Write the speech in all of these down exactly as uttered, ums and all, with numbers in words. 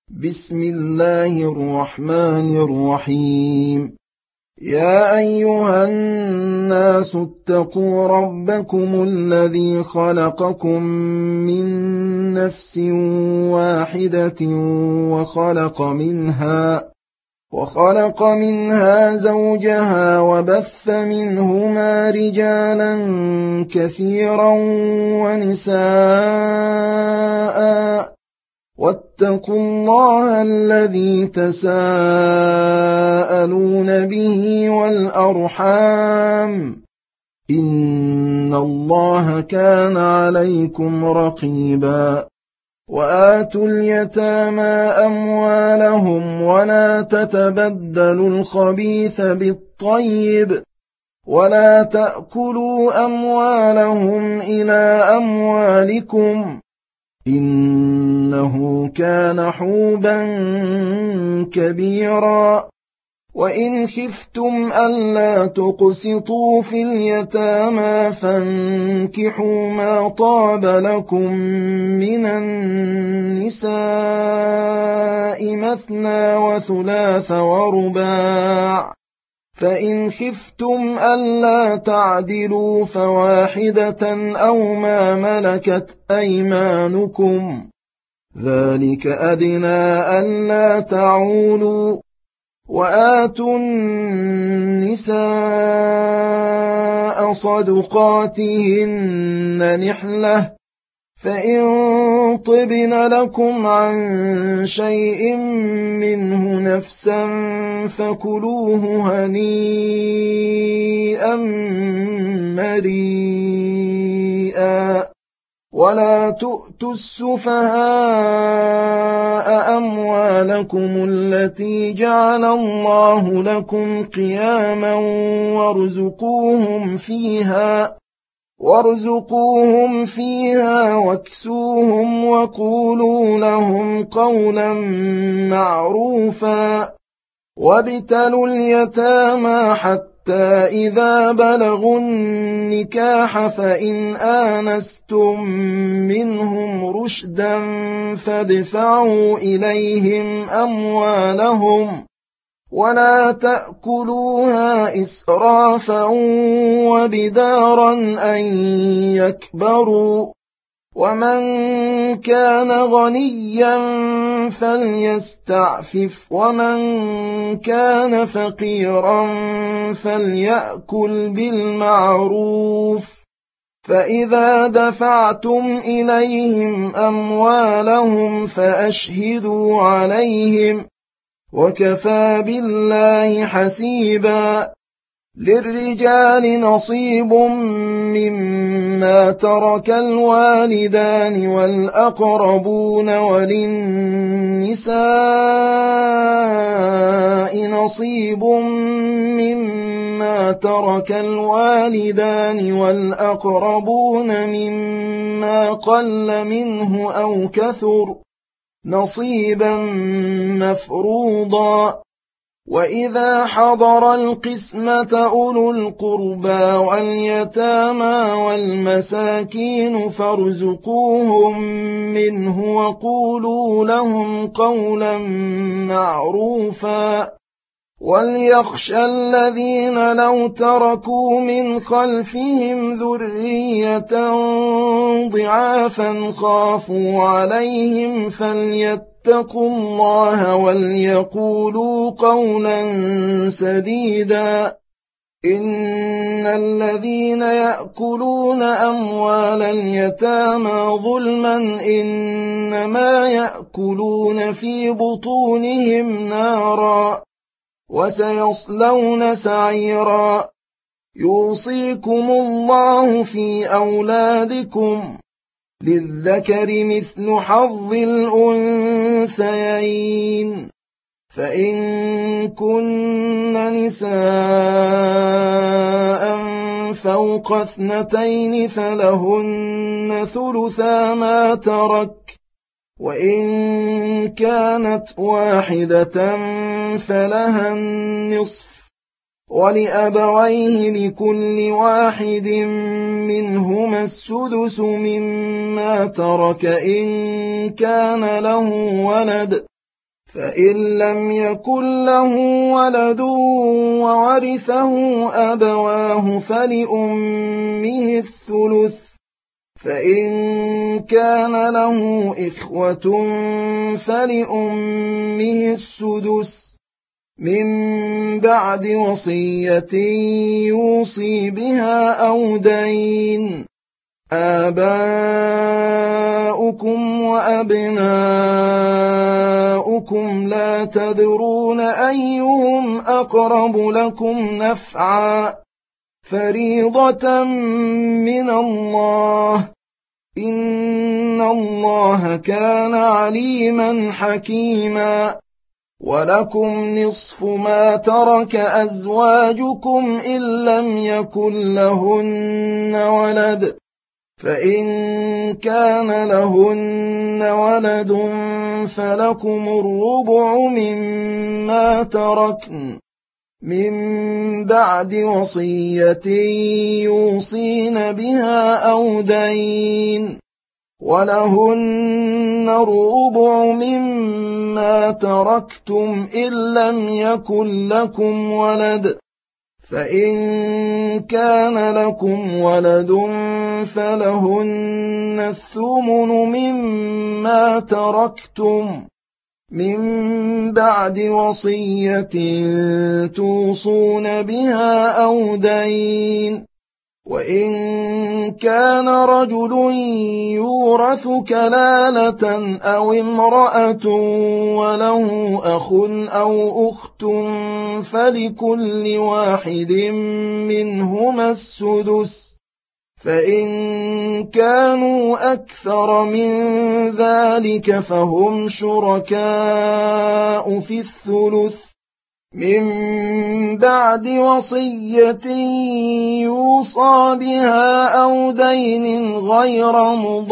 بسم الله الرحمن الرحيم. يا أيها الناس اتقوا ربكم الذي خلقكم من نفس واحدة وخلق منها وخلق منها زوجها وبث منهما رجالا كثيرا ونساء واتقوا الله الذي تساءلون به والأرحام إن الله كان عليكم رقيبا. وآتوا اليتامى أموالهم ولا تتبدلوا الخبيث بالطيب ولا تأكلوا أموالهم إلى أموالكم إنه كان حوبا كبيرا. وإن خفتم ألا تقسطوا في اليتامى فانكحوا ما طاب لكم من النساء مثنى وثلاث ورباع، فإن خفتم ألا تعدلوا فواحدة أو ما ملكت أيمانكم ذلك أدنى ألا تعولوا. وآتوا النساء صدقاتهن نحلة، فإن طبن لكم عن شيء منه نفسا فكلوه هنيئا مريئا. ولا تؤتوا السفهاء أموالكم التي جعل الله لكم قياما وارزقوهم فيها وارزقوهم فيها واكسوهم وقولوا لهم قولا معروفا. وابتلوا اليتامى حتى إذا بلغوا النكاح فإن آنستم منهم رشدا فادفعوا إليهم أموالهم ولا تأكلوها إسرافا وبدارا أن يكبروا. ومن كان غنيا فليستعفف ومن كان فقيرا فليأكل بالمعروف. فإذا دفعتم إليهم أموالهم فأشهدوا عليهم وكفى بالله حسيبا. للرجال نصيب مما ترك الوالدان والأقربون وللنساء نصيب مما ترك الوالدان والأقربون مما قل منه أو كثر نصيبا مفروضا. وإذا حضر القسمة أولو القربى واليتامى والمساكين فارزقوهم منه وقولوا لهم قولا معروفا. وليخشى الذين لو تركوا من خلفهم ذرية ضعافا خافوا عليهم فليتقوا اتقوا الله وليقولوا قولا سديدا. إن الذين يأكلون أموال اليتامى ظلما إنما يأكلون في بطونهم نارا وسيصلون سعيرا. يوصيكم الله في أولادكم للذكر مثل حظ الأنثيين، فإن كن نساء فوق اثنتين فلهن ثلثا ما ترك، وإن كانت واحدة فلها النصف، ولأبويه لكل واحد منهما السدس مما ترك إن كان له ولد فإن لم يكن له ولد وورثه أبواه فلأمه الثلث، فإن كان له إخوة فلأمه السدس من بعد وصية يوصي بها أو دين. آباؤكم وأبناؤكم لا تدرون أيهم أقرب لكم نفعا، فريضة من الله، إن الله كان عليما حكيما. ولكم نصف ما ترك أزواجكم إن لم يكن لهن ولد، فإن كان لهن ولد فلكم الربع مما تركن من بعد وصية يوصين بها أو دين، ولهن الربع مما تركتم إن لم يكن لكم ولد، فإن كان لكم ولد فلهن الثمن مما تركتم من بعد وصية توصون بها أو دين. وإن كان رجل يورث كلالة أو امرأة وله أخ أو أخت فلكل واحد منهما السدس، فإن كانوا أكثر من ذلك فهم شركاء في الثلث من بعد وصية يوصى بها أو دين غير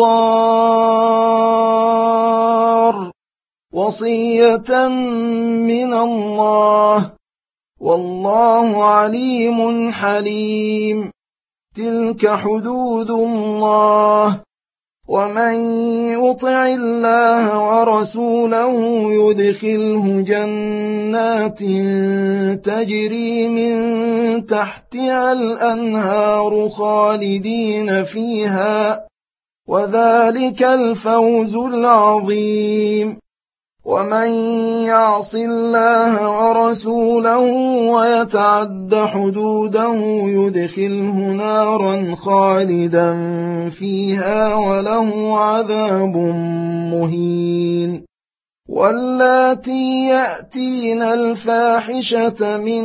مضار، وصية من الله، والله عليم حليم. تلك حدود الله، ومن يطع الله ورسوله يدخله جنات تجري من تحتها الأنهار خالدين فيها، وذلك الفوز العظيم. ومن يعص الله ورسوله ويتعد حدوده يدخله نارا خالدا فيها وله عذاب مهين. واللاتي يأتين الفاحشة من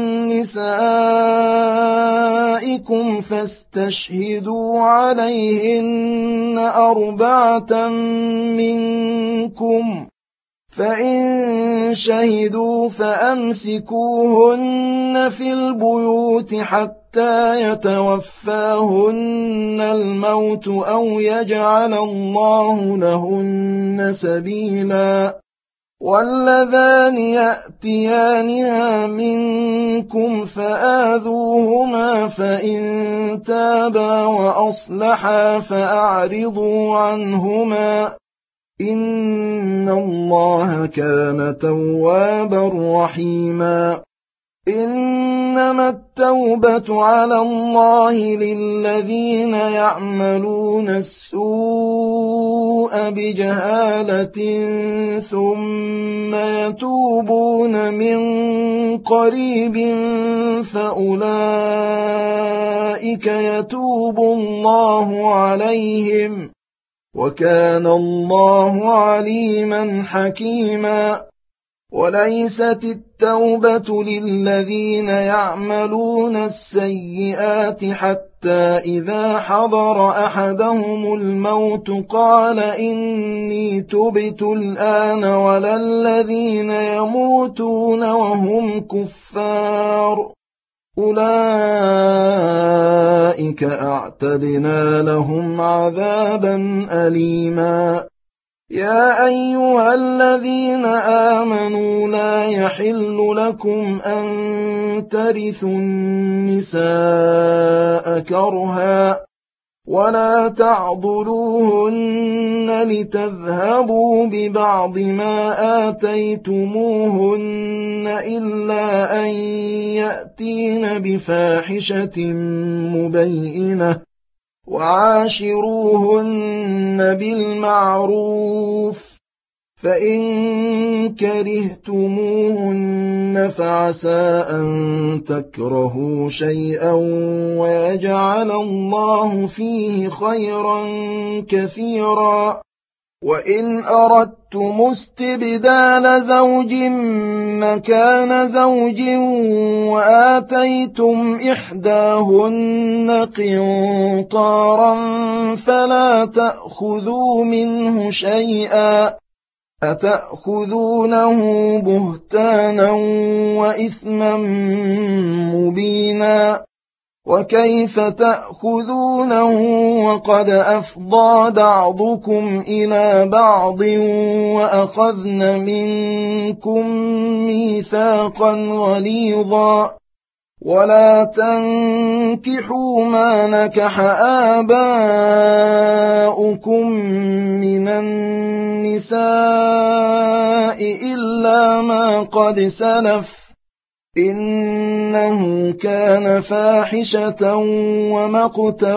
نسائكم فاستشهدوا عليهن أربعة منكم، فإن شهدوا فأمسكوهن في البيوت حتى يتوفاهن الموت أو يجعل الله لهن سبيلا. واللذان يأتيانها منكم فآذوهما، فإن تابا وأصلحا فأعرضوا عنهما، إن الله كان توابا رحيما. إنما التوبة على الله للذين يعملون السوء بجهالة ثم يتوبون من قريب فأولئك يتوب الله عليهم، وكان الله عليما حكيما. وليست التوبة للذين يعملون السيئات حتى إذا حضر أحدهم الموت قال إني تبت الآن، ولا الذين يموتون وهم كفار، أولئك أعتدنا لهم عذابا أليما. يا أيها الذين آمنوا لا يحل لكم أن ترثوا النساء كرها، ولا تعضلوهن لتذهبوا ببعض ما آتيتموهن إلا أن يأتين بفاحشة مبينة وعاشروهن بالمعروف فإن كرهتموهن فعسى أن تكرهوا شيئا ويجعل الله فيه خيرا كثيرا وإن أردتم استبدال زوج مكان زوج وآتيتم إحداهن قنطارا فلا تأخذوا منه شيئا أتأخذونه بهتانا وإثما مبينا وكيف تأخذونه وقد أفضى بعضكم إلى بعض وأخذن منكم ميثاقا غليظا ولا تنكحوا ما نكح آباؤكم من النساء إلا ما قد سلف إنه كان فاحشة ومقتا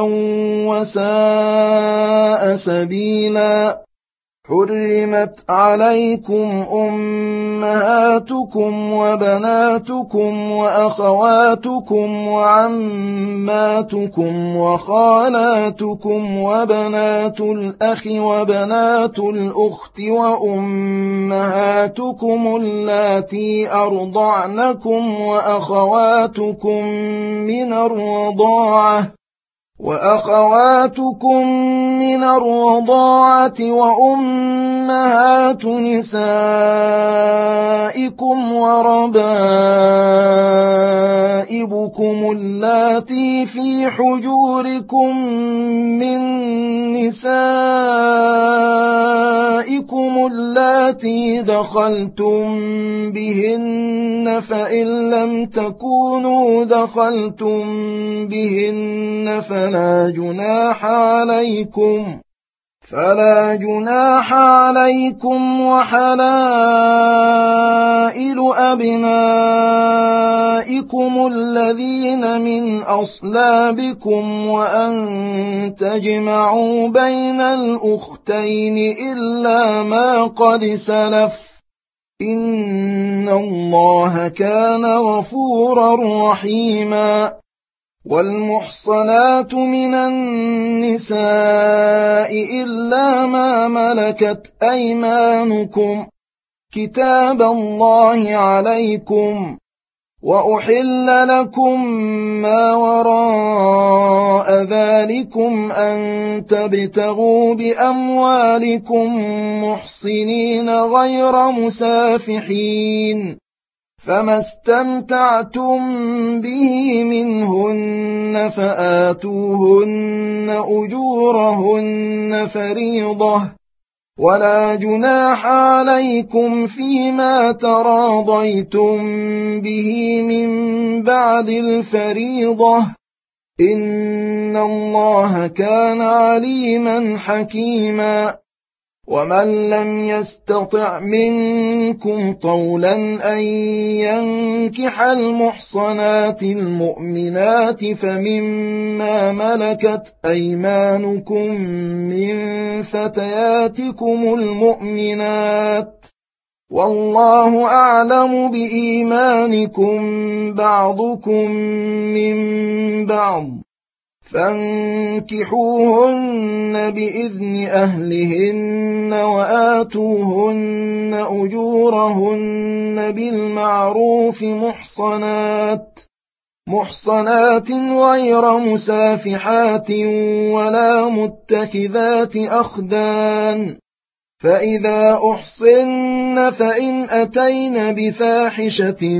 وساء سبيلا حرمت عليكم أمهاتكم وبناتكم وأخواتكم وعماتكم وخالاتكم وبنات الأخ وبنات الأخت وأمهاتكم اللاتي أرضعنكم وأخواتكم من الرضاعة وأخواتكم من الرضاعة وأمهات نسائكم وربائبكم اللاتي في حجوركم من نسائكم اللاتي دخلتم بهن فإن لم تكونوا دخلتم بهن فلا جناح عليكم فلا جناح عليكم وحلائل أبنائكم الذين من أصلابكم وأن تجمعوا بين الأختين إلا ما قد سلف إن الله كان غفورا رحيما والمحصنات من النساء إلا ما ملكت أيمانكم كتاب الله عليكم وأحل لكم ما وراء ذلكم أن تبتغوا بأموالكم محصنين غير مسافحين فما استمتعتم به منهن فآتوهن أجورهن فريضة ولا جناح عليكم فيما تراضيتم به من بعد الفريضة إن الله كان عليما حكيما ومن لم يستطع منكم طولا أن ينكح المحصنات المؤمنات فمما ملكت أيمانكم من فتياتكم المؤمنات والله أعلم بإيمانكم بعضكم من بعض فانكحوهن بإذن أهلهن وآتوهن أجورهن بالمعروف محصنات محصنات غير مسافحات ولا متخذات أخدان فإذا أحصن فإن أتين بفاحشة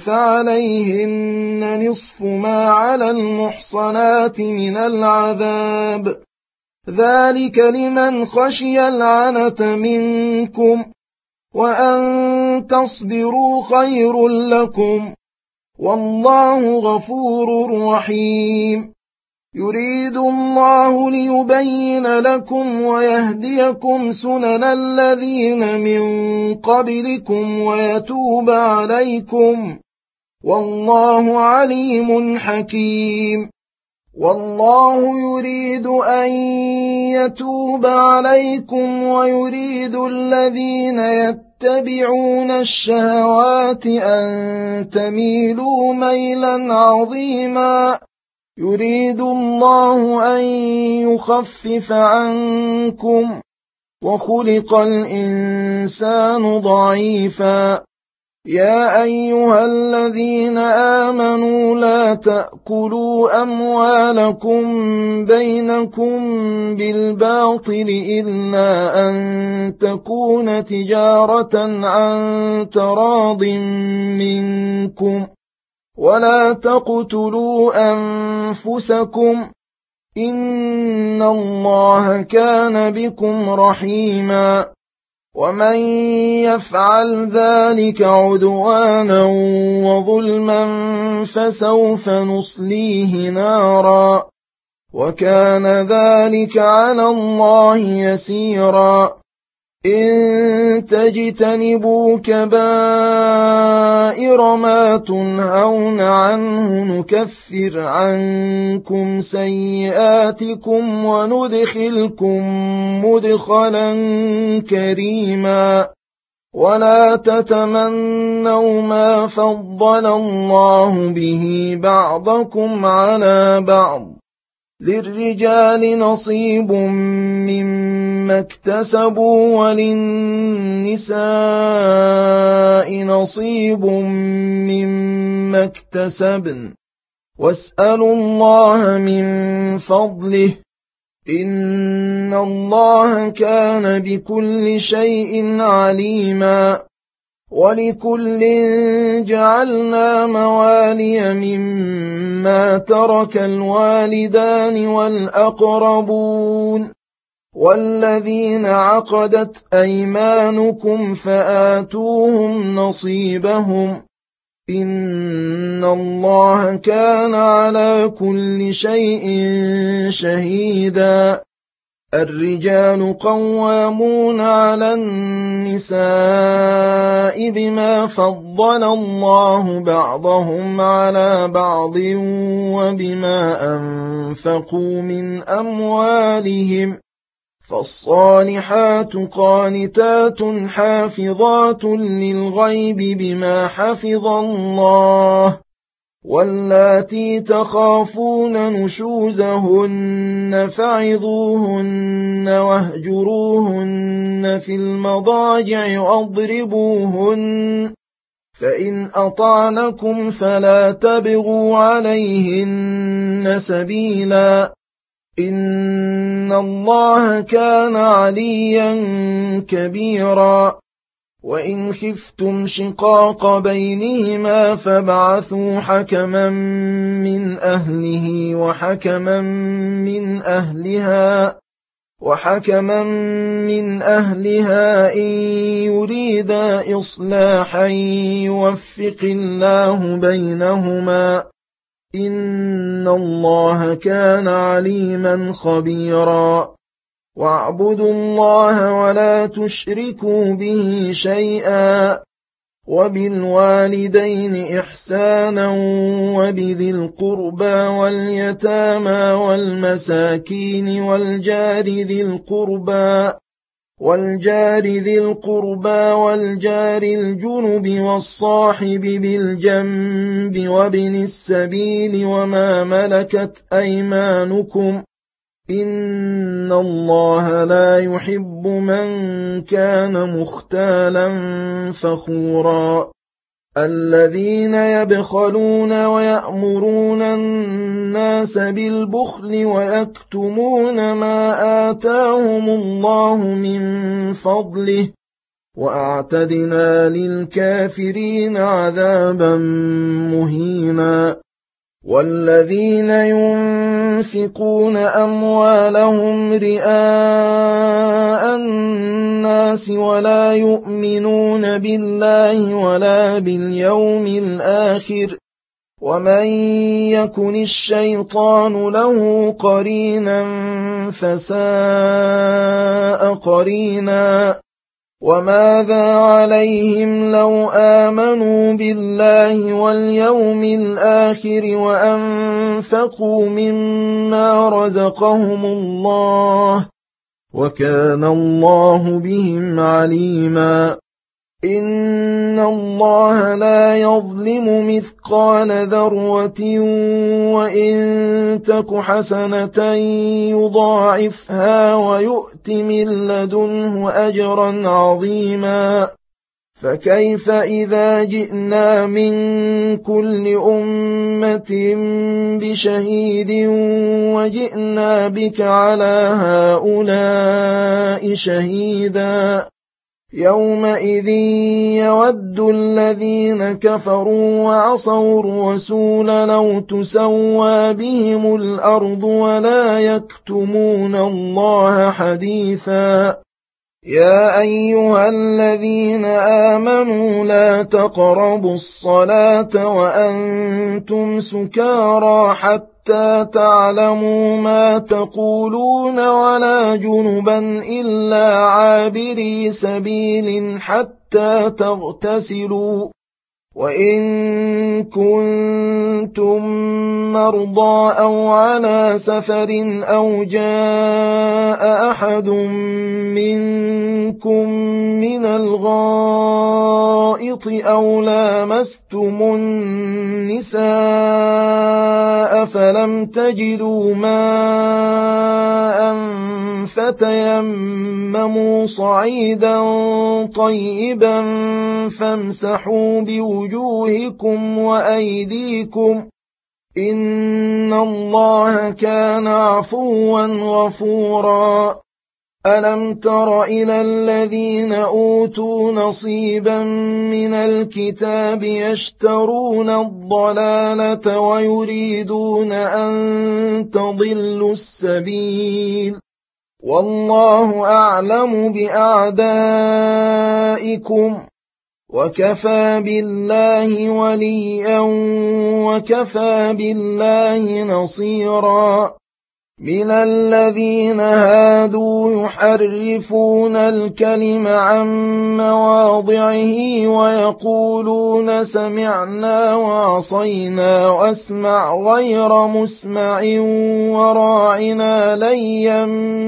فعليهن نصف ما على المحصنات من العذاب ذلك لمن خشي العنة منكم وأن تصبروا خير لكم والله غفور رحيم يريد الله ليبين لكم ويهديكم سنن الذين من قبلكم ويتوب عليكم والله عليم حكيم والله يريد أن يتوب عليكم ويريد الذين يتبعون الشهوات أن تميلوا ميلا عظيما يريد الله أن يخفف عنكم وخلق الإنسان ضعيفا يا أيها الذين آمنوا لا تأكلوا أموالكم بينكم بالباطل إلا أن تكون تجارة عن تراض منكم ولا تقتلوا أنفسكم إن الله كان بكم رحيما ومن يفعل ذلك عدوانا وظلما فسوف نصليه نارا وكان ذلك على الله يسيرا إن تجتنبوا كبائر ما تنهون عنه نكفر عنكم سيئاتكم وندخلكم مدخلا كريما ولا تتمنوا ما فضل الله به بعضكم على بعض للرجال نصيب مما اكتسبوا وللنساء نصيب مما اكتسبن واسألوا الله من فضله إن الله كان بكل شيء عليما ولكل جعلنا موالي مما ترك الوالدان والأقربون والذين عقدت أيمانكم فآتوهم نصيبهم إن الله كان على كل شيء شهيدا الرجال قوامون على النساء بما فضل الله بعضهم على بعض وبما أنفقوا من أموالهم فالصالحات قانتات حافظات للغيب بما حفظ الله واللاتي تخافون نشوزهن فعظوهن واهجروهن في المضاجع واضربوهن فإن أطعنكم فلا تبغوا عليهن سبيلا إن الله كان عليا كبيرا وإن خفتم شقاق بينهما فابعثوا حكما من أهله وحكما من أهلها وحكما من أهلها إن يريدا إصلاحا يوفق الله بينهما إن الله كان عليما خبيرا واعبدوا الله ولا تشركوا به شيئا وبالوالدين إحسانا وبذي القربى واليتامى والمساكين والجار ذي القربى والجار ذي القربى والجار الجنب والصاحب بالجنب وابن السبيل وما ملكت أيمانكم إن الله لا يحب من كان مختالا فخورا الذين يبخلون ويأمرون الناس بالبخل ويكتمون ما آتاهم الله من فضله وأعتدنا للكافرين عذابا مهينا والذين ينفقون أموالهم رئاء الناس ولا يؤمنون بالله ولا باليوم الآخر ومن يكن الشيطان له قرينا فساء قرينا وماذا عليهم لو آمنوا بالله واليوم الآخر وأنفقوا مما رزقهم الله وكان الله بهم عليما إن الله لا يظلم مثقال ذرة وإن تك حسنة يضاعفها ويؤت من لدنه أجرا عظيما فكيف إذا جئنا من كل أمة بشهيد وجئنا بك على هؤلاء شهيدا يومئذ يود الذين كفروا وعصوا الرسول لو تسوى بهم الأرض ولا يكتمون الله حديثا يا أيها الذين آمنوا لا تقربوا الصلاة وأنتم سكارى حتى تعلموا ما تقولون ولا جنبا إلا عابري سبيل حتى تغتسلوا وإن كنتم مرضى أو على سفر أو جاء أحد منكم من الغائط أو لامستم النساء فلم تجدوا ماء فتيمموا صعيدا طيبا فامسحوا بوجوهكم وأيديكم إن الله كان عفوا غفورا ألم تر إلى الذين أوتوا نصيبا من الكتاب يشترون الضلالة ويريدون أن تضلوا السبيل والله أعلم بأعدائكم وكفى بالله وليا وكفى بالله نصيرا من الذين هادوا يحرفون الكلم عن مواضعه ويقولون سمعنا وعصينا واسمع غير مسمع وراعنا ليا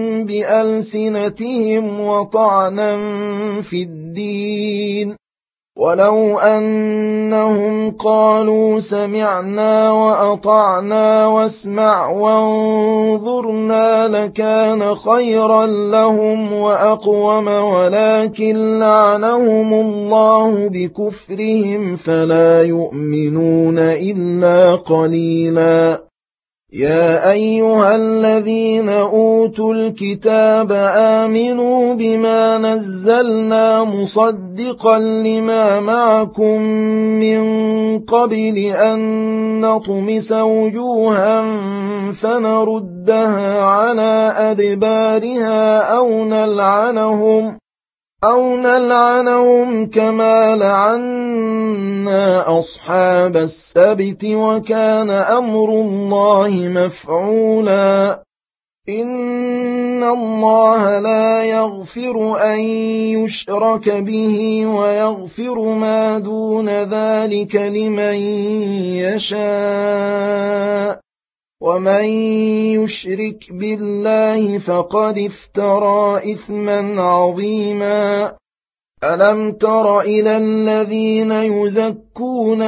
بألسنتهم وطعنا في الدين ولو أنهم قالوا سمعنا وأطعنا واسمع وانظرنا لكان خيرا لهم وأقوم ولكن لعنهم الله بكفرهم فلا يؤمنون إلا قليلا يا أيها الذين أوتوا الكتاب آمنوا بما نزلنا مصدقا لما معكم من قبل أن نطمس وجوها فنردها على أدبارها أو نلعنهم أو نلعنهم كما لعنا أصحاب السبت وكان أمر الله مفعولا إن الله لا يغفر أن يشرك به ويغفر ما دون ذلك لمن يشاء ومن يشرك بالله فقد افترى إثما عظيما ألم تر إلى الذين يزكون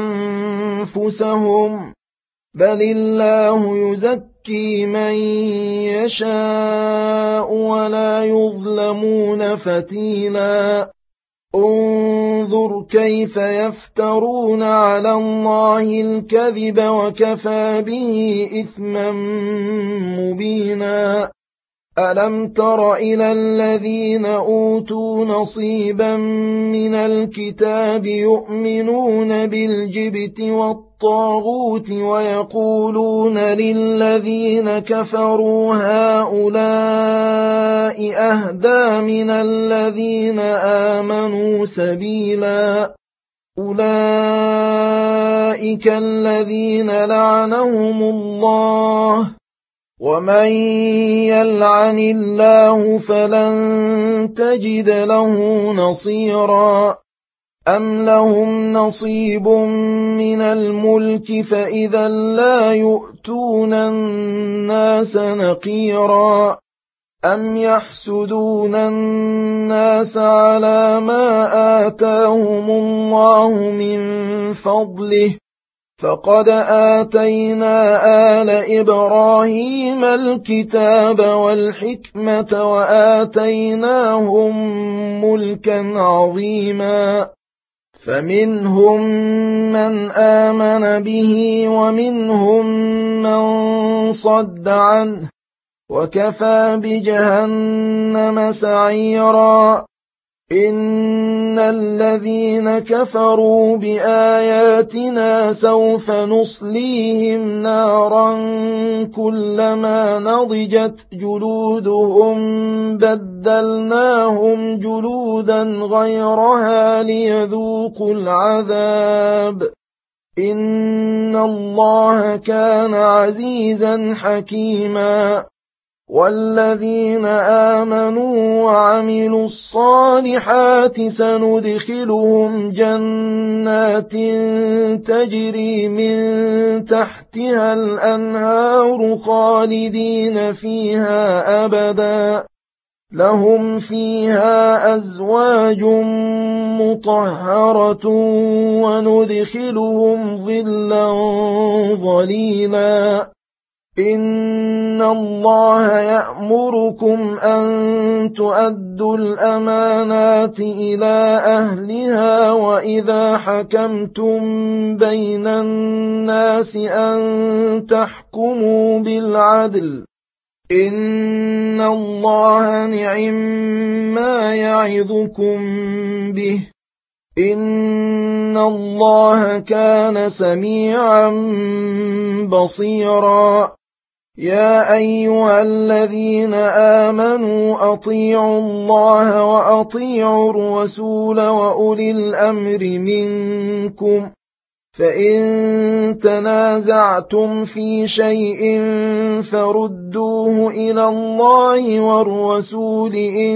أنفسهم بل الله يزكي من يشاء ولا يظلمون فتيلا انظر كيف يفترون على الله الكذب وكفى به إثما مبينا ألم تر إلى الذين أوتوا نصيبا من الكتاب يؤمنون بالجبت والطاغوت ويقولون للذين كفروا هؤلاء أهدى من الذين آمنوا سبيلا أولئك الذين لعنهم الله ومن يلعن الله فلن تجد له نصيرا أم لهم نصيب من الملك فإذا لا يؤتون الناس نقيرا أم يحسدون الناس على ما آتاهم الله من فضله فقد آتينا آل إبراهيم الكتاب والحكمة وآتيناهم ملكا عظيما فمنهم من آمن به ومنهم من صد عنه وكفى بجهنم سعيرا إن الذين كفروا بآياتنا سوف نصليهم نارا كلما نضجت جلودهم بدلناهم جلودا غيرها ليذوقوا العذاب إن الله كان عزيزا حكيما والذين آمنوا وعملوا الصالحات سندخلهم جنات تجري من تحتها الأنهار خالدين فيها أبدا لهم فيها أزواج مطهرة وندخلهم ظلا ظليلا إن الله يأمركم أن تؤدوا الأمانات إلى أهلها وإذا حكمتم بين الناس أن تحكموا بالعدل إن الله نعم ما يعظكم به إن الله كان سميعا بصيرا يا أيها الذين آمنوا أطيعوا الله وأطيعوا الرسول وأولي الأمر منكم فإن تنازعتم في شيء فردوه إلى الله والرسول إن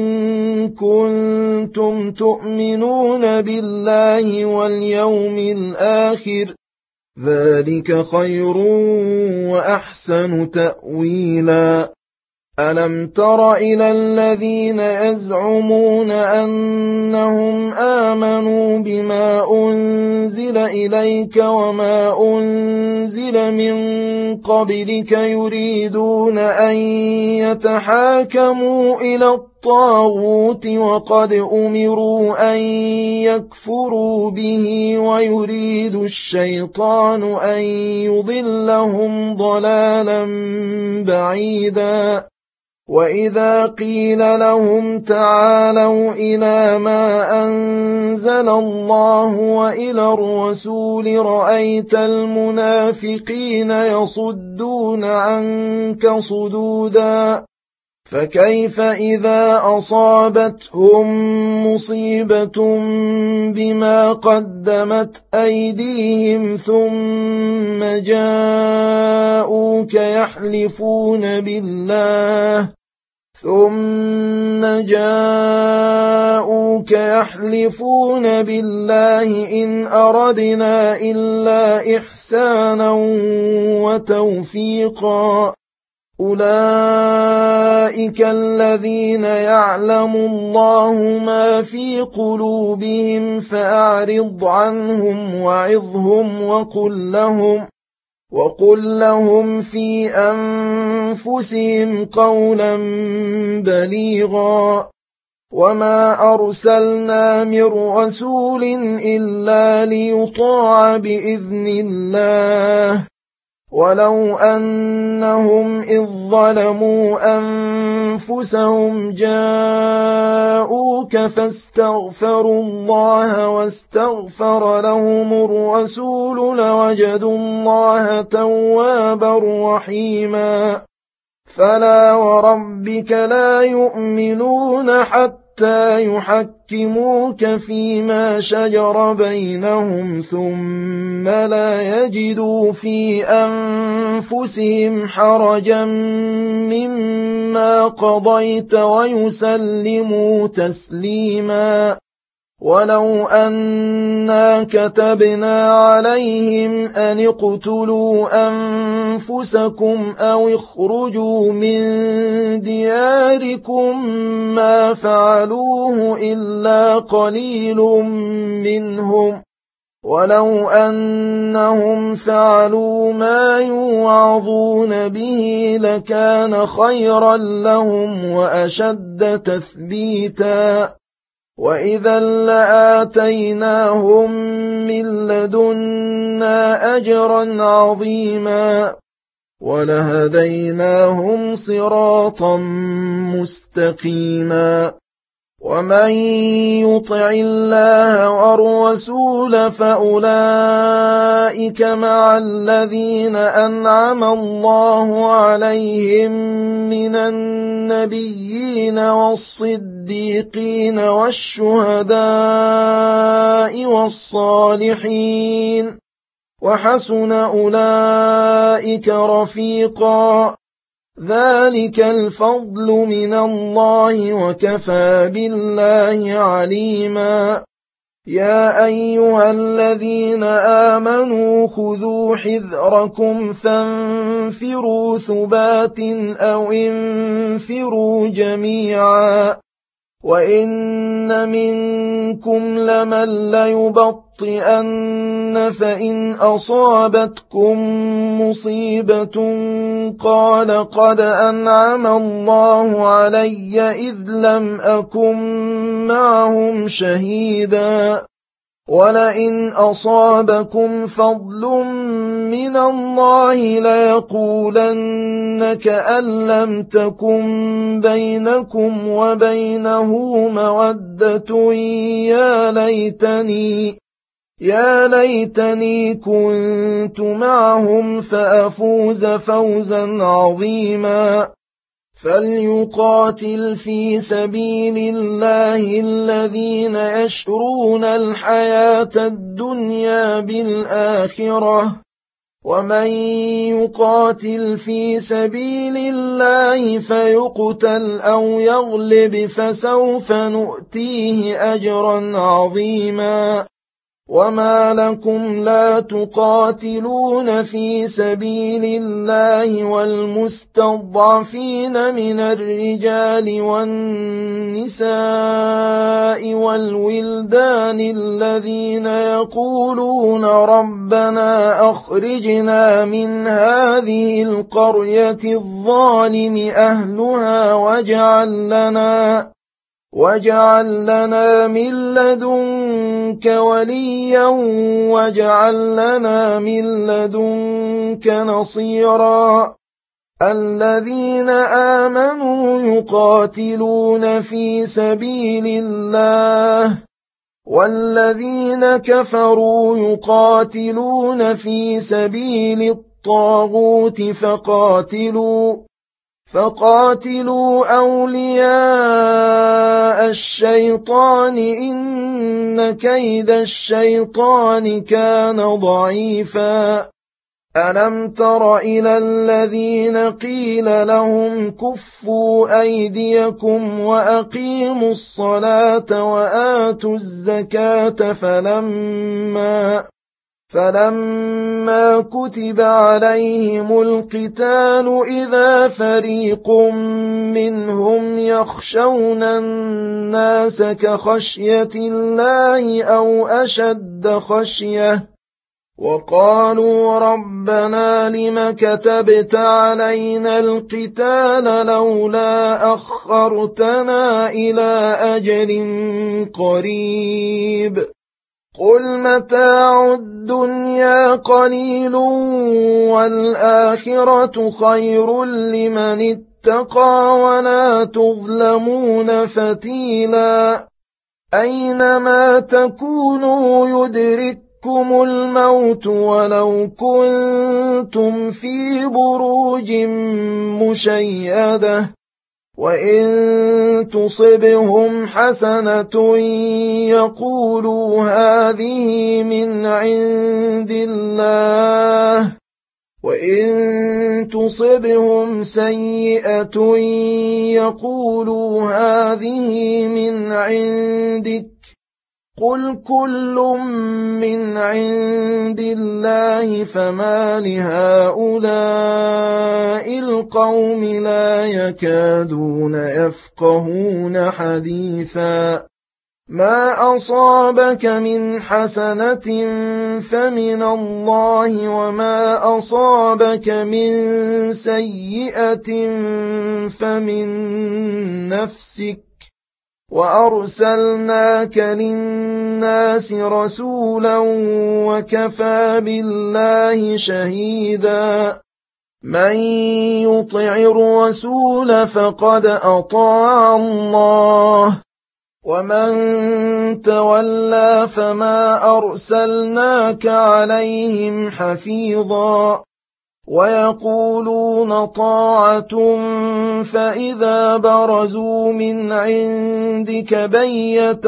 كنتم تؤمنون بالله واليوم الآخر ذلك خير وأحسن تأويلا ألم تر إلى الذين يزعمون أنهم آمنوا بما أنزل إليك وما أنزل من قبلك يريدون أن يتحاكموا إلى الطاغوت وقد أمروا أن يكفروا به ويريد الشيطان أن يضلهم ضلالا بعيدا وإذا قيل لهم تعالوا إلى ما أنزل الله وإلى الرسول رأيت المنافقين يصدون عنك صدودا فكيف إذا أصابتهم مصيبة بما قدمت أيديهم ثم جاءوك يحلفون بالله ثم جاءوك يحلفون بالله إن أردنا إلا إحسانا وتوفيقا أولئك الذين يعلم الله ما في قلوبهم فأعرض عنهم وعظهم وقل لهم وقل لهم في أنفسهم قولا بليغا وما أرسلنا من رسول إلا ليطاع بإذن الله ولو أنهم إذ ظلموا أنفسهم جاءوك فاستغفروا الله واستغفر لهم الرسول لوجدوا الله توابا رحيما فلا وربك لا يؤمنون حتى حتى يحكموك فيما شجر بينهم ثم لا يجدوا في أنفسهم حرجا مما قضيت ويسلموا تسليما ولو أنا كتبنا عليهم أن اقتلوا أنفسكم أو اخرجوا من دياركم ما فعلوه إلا قليل منهم ولو أنهم فعلوا ما يوعظون به لكان خيرا لهم وأشد تثبيتا وإذا لآتيناهم من لدنا أجرا عظيما ولهديناهم صراطا مستقيما ومن يطع الله والرسول فأولئك مع الذين أنعم الله عليهم من النبيين والصديقين والشهداء والصالحين وحسن أولئك رفيقا ذلك الفضل من الله وكفى بالله عليما يا أيها الذين آمنوا خذوا حذركم فانفروا ثبات أو انفروا جميعا وإن منكم لمن ليبطئن فإن أصابتكم مصيبة قال قد أنعم الله علي إذ لم أكن معهم شهيدا ولئن أصابكم فضل من الله ليقولن كأن لم تكن بينكم وبينه مودة يا ليتني يا ليتني كنت معهم فأفوز فوزا عظيما فليقاتل في سبيل الله الذين يشرون الحياة الدنيا بالآخرة ومن يقاتل في سبيل الله فيقتل أو يغلب فسوف نؤتيه أجرا عظيما وما لكم لا تقاتلون في سبيل الله والمستضعفين من الرجال والنساء والولدان الذين يقولون ربنا أخرجنا من هذه القرية الظالم أهلها واجعل لنا واجعل لنا من لدنك وليا واجعل لنا من لدنك نصيرا الذين آمنوا يقاتلون في سبيل الله والذين كفروا يقاتلون في سبيل الطاغوت فقاتلوا فقاتلوا أولياء الشيطان إن كيد الشيطان كان ضعيفا ألم تر إلى الذين قيل لهم كفوا أيديكم وأقيموا الصلاة وآتوا الزكاة فلما فلما كتب عليهم القتال إذا فريق منهم يخشون الناس كخشية الله أو أشد خشية وقالوا ربنا لم كتبت علينا القتال لولا أخرتنا إلى أجل قريب قل متاع الدنيا قليل والآخرة خير لمن اتقى ولا تظلمون فتيلا أينما تكونوا يدرككم الموت ولو كنتم في بروج مشيدة وإن تصبهم حسنة يقولوا هذه من عند الله، وإن تصبهم سيئة يقولوا هذه من عندك، قل كل من عند الله فما لهؤلاء القوم لا يكادون يفقهون حديثا. ما أصابك من حسنة فمن الله، وما أصابك من سيئة فمن نفسك، وأرسلناك للناس رسولا وكفى بالله شهيدا. من يطع الرسول فقد أطاع الله، ومن تولى فما أرسلناك عليهم حفيظا. ويقولون طاعة فإذا برزوا من عندك بيت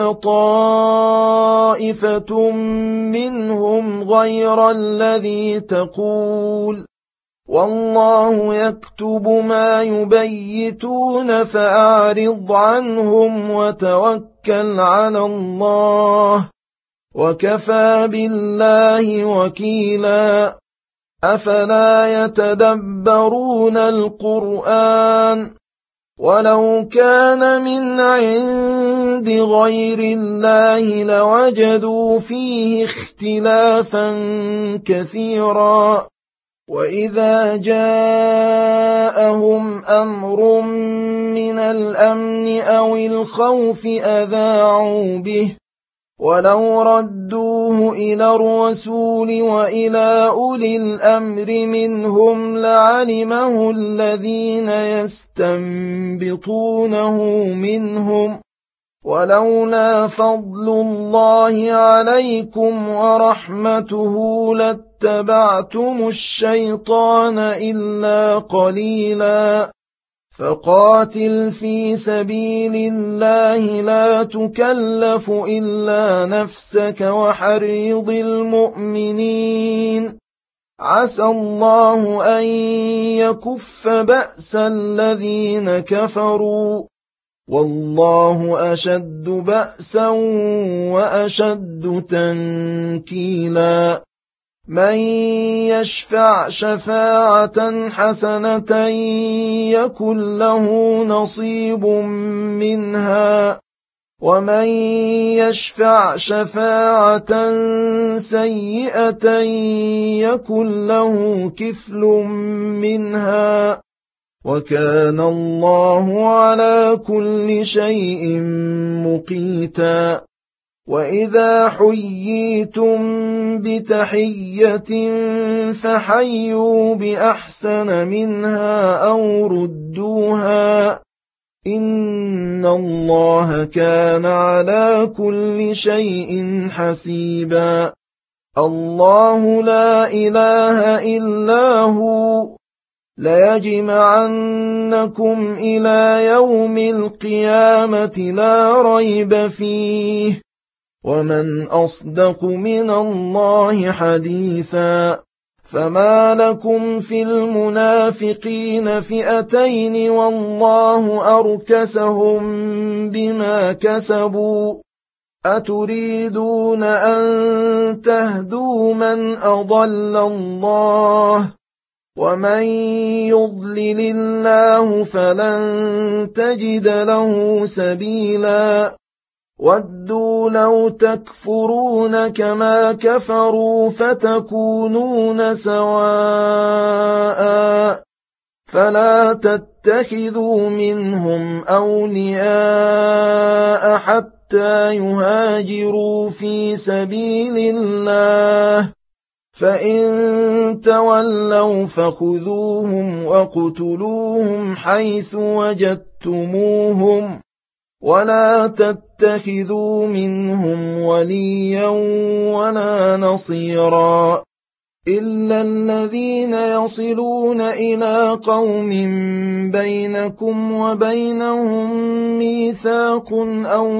طائفة منهم غير الذي تقول، والله يكتب ما يبيتون فأعرض عنهم وتوكل على الله، وكفى بالله وكيلا. أفلا يتدبرون القرآن؟ ولو كان من عند غير الله لوجدوا فيه اختلافا كثيرا. وإذا جاءهم أمر من الأمن أو الخوف أذاعوا به، ولو ردوه إلى الرسول وإلى أولي الأمر منهم لعلمه الذين يستنبطونه منهم، ولولا فضل الله عليكم ورحمته لاتبعتم الشيطان إلا قليلا. فقاتل في سبيل الله لا تكلف إلا نفسك وحرض المؤمنين، عسى الله أن يكف بأس الذين كفروا، والله أشد بأسا وأشد تنكيلا. من يشفع شفاعة حسنة يكن له نصيب منها، ومن يشفع شفاعة سيئة يكن له كفل منها، وكان الله على كل شيء مقيتا. وإذا حييتم بتحية فحيوا بأحسن منها أو ردوها، إن الله كان على كل شيء حسيبا. الله لا إله إلا هو، ليجمعنكم إلى يوم القيامة لا ريب فيه، ومن أصدق من الله حديثا. فما لكم في المنافقين فئتين والله أركسهم بما كسبوا، أتريدون أن تهدوا من أضل الله، ومن يضلل الله فلن تجد له سبيلا. ودوا لو تكفرون كما كفروا فتكونون سواء، فلا تتخذوا منهم أولياء حتى يهاجروا في سبيل الله، فإن تولوا فخذوهم وقتلوهم حيث وجدتموهم، ولا تتخذوا منهم وليا ولا نصيرا. إلا الذين يصلون إلى قوم بينكم وبينهم ميثاق أو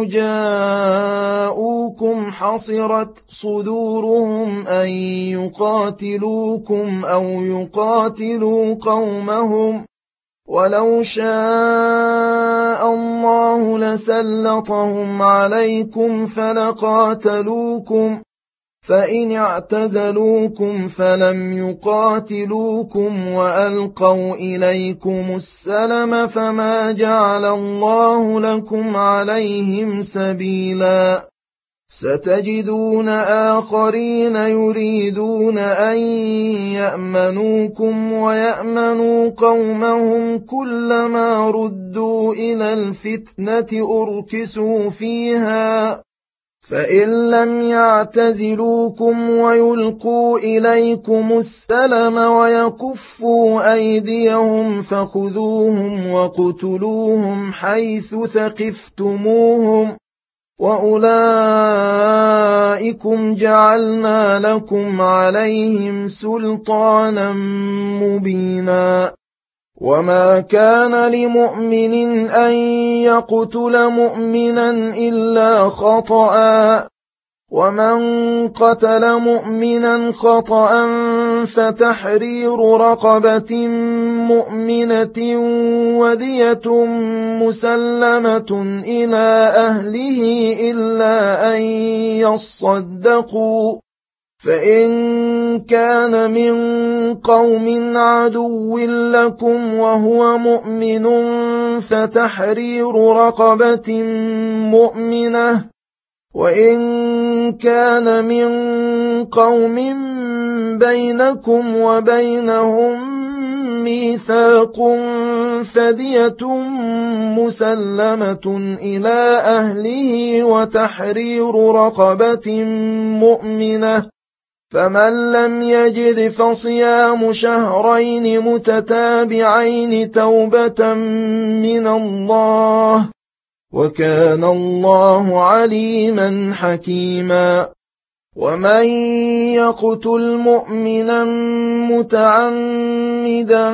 جاءوكم حصرت صدورهم أن يقاتلوكم أو يقاتلوا قومهم ولو شاء الله لسلطهم عليكم فلقاتلوكم فإن اعتزلوكم فلم يقاتلوكم وألقوا إليكم السلم فما جعل الله لكم عليهم سبيلا ستجدون آخرين يريدون أن يأمنوكم ويأمنوا قومهم كلما ردوا إلى الفتنة أركسوا فيها فإن لم يعتزلوكم ويلقوا إليكم السلم ويكفوا أيديهم فخذوهم وقتلوهم حيث ثقفتموهم وأولئكم جعلنا لكم عليهم سلطانا مبينا وما كان لمؤمن أن يقتل مؤمنا إلا خطأ ومن قتل مؤمنا خطأ فتحرير رقبة مؤمنة ودية مسلمة إلى أهله إلا أن يصدقوا فإن كان من قوم عدو لكم وهو مؤمن فتحرير رقبة مؤمنة وإن كان من قوم بينكم وبينهم ميثاق فدية مسلمة إلى أهله وتحرير رقبة مؤمنة فمن لم يجد فصيام شهرين متتابعين توبة من الله وكان الله عليما حكيما ومن يقتل مؤمنا متعمدا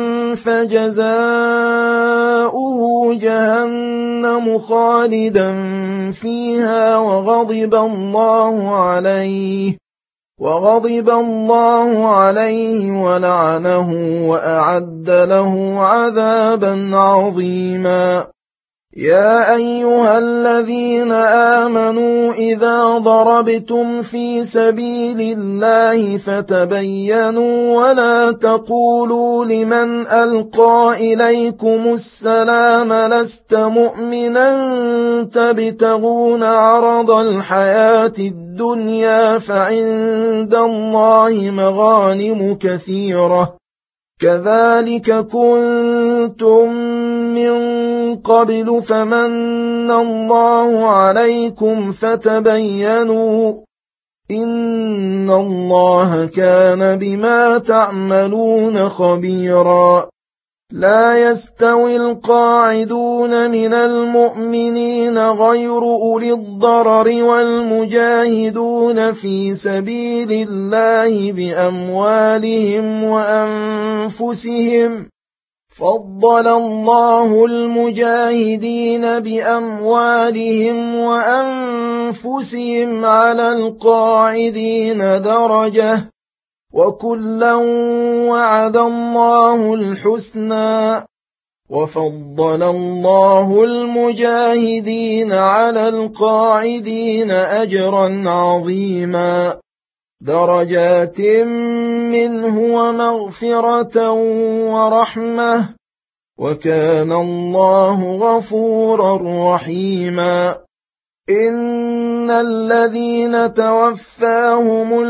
فجزاؤه جهنم خالدا فيها وغضب الله عليه وغضب الله عليه ولعنه وأعد له عذابا عظيما يا أيها الذين آمنوا إذا ضربتم في سبيل الله فتبينوا ولا تقولوا لمن ألقى إليكم السلام لست مؤمنا تبتغون عرض الحياة الدنيا فعند الله مغانم كثيرة كذلك كنتم من قبل فمن الله عليكم فتبينوا إن الله كان بما تعملون خبيرا لا يستوي القاعدون من المؤمنين غير أولي الضرر والمجاهدون في سبيل الله بأموالهم وأنفسهم فضل الله المجاهدين بأموالهم وأنفسهم على القاعدين درجة وكلا وعد الله الحسنى وفضل الله المجاهدين على القاعدين أجرا عظيما درجات منه ومغفرة ورحمة وكان الله غفورا رحيما إن الذين توفاهم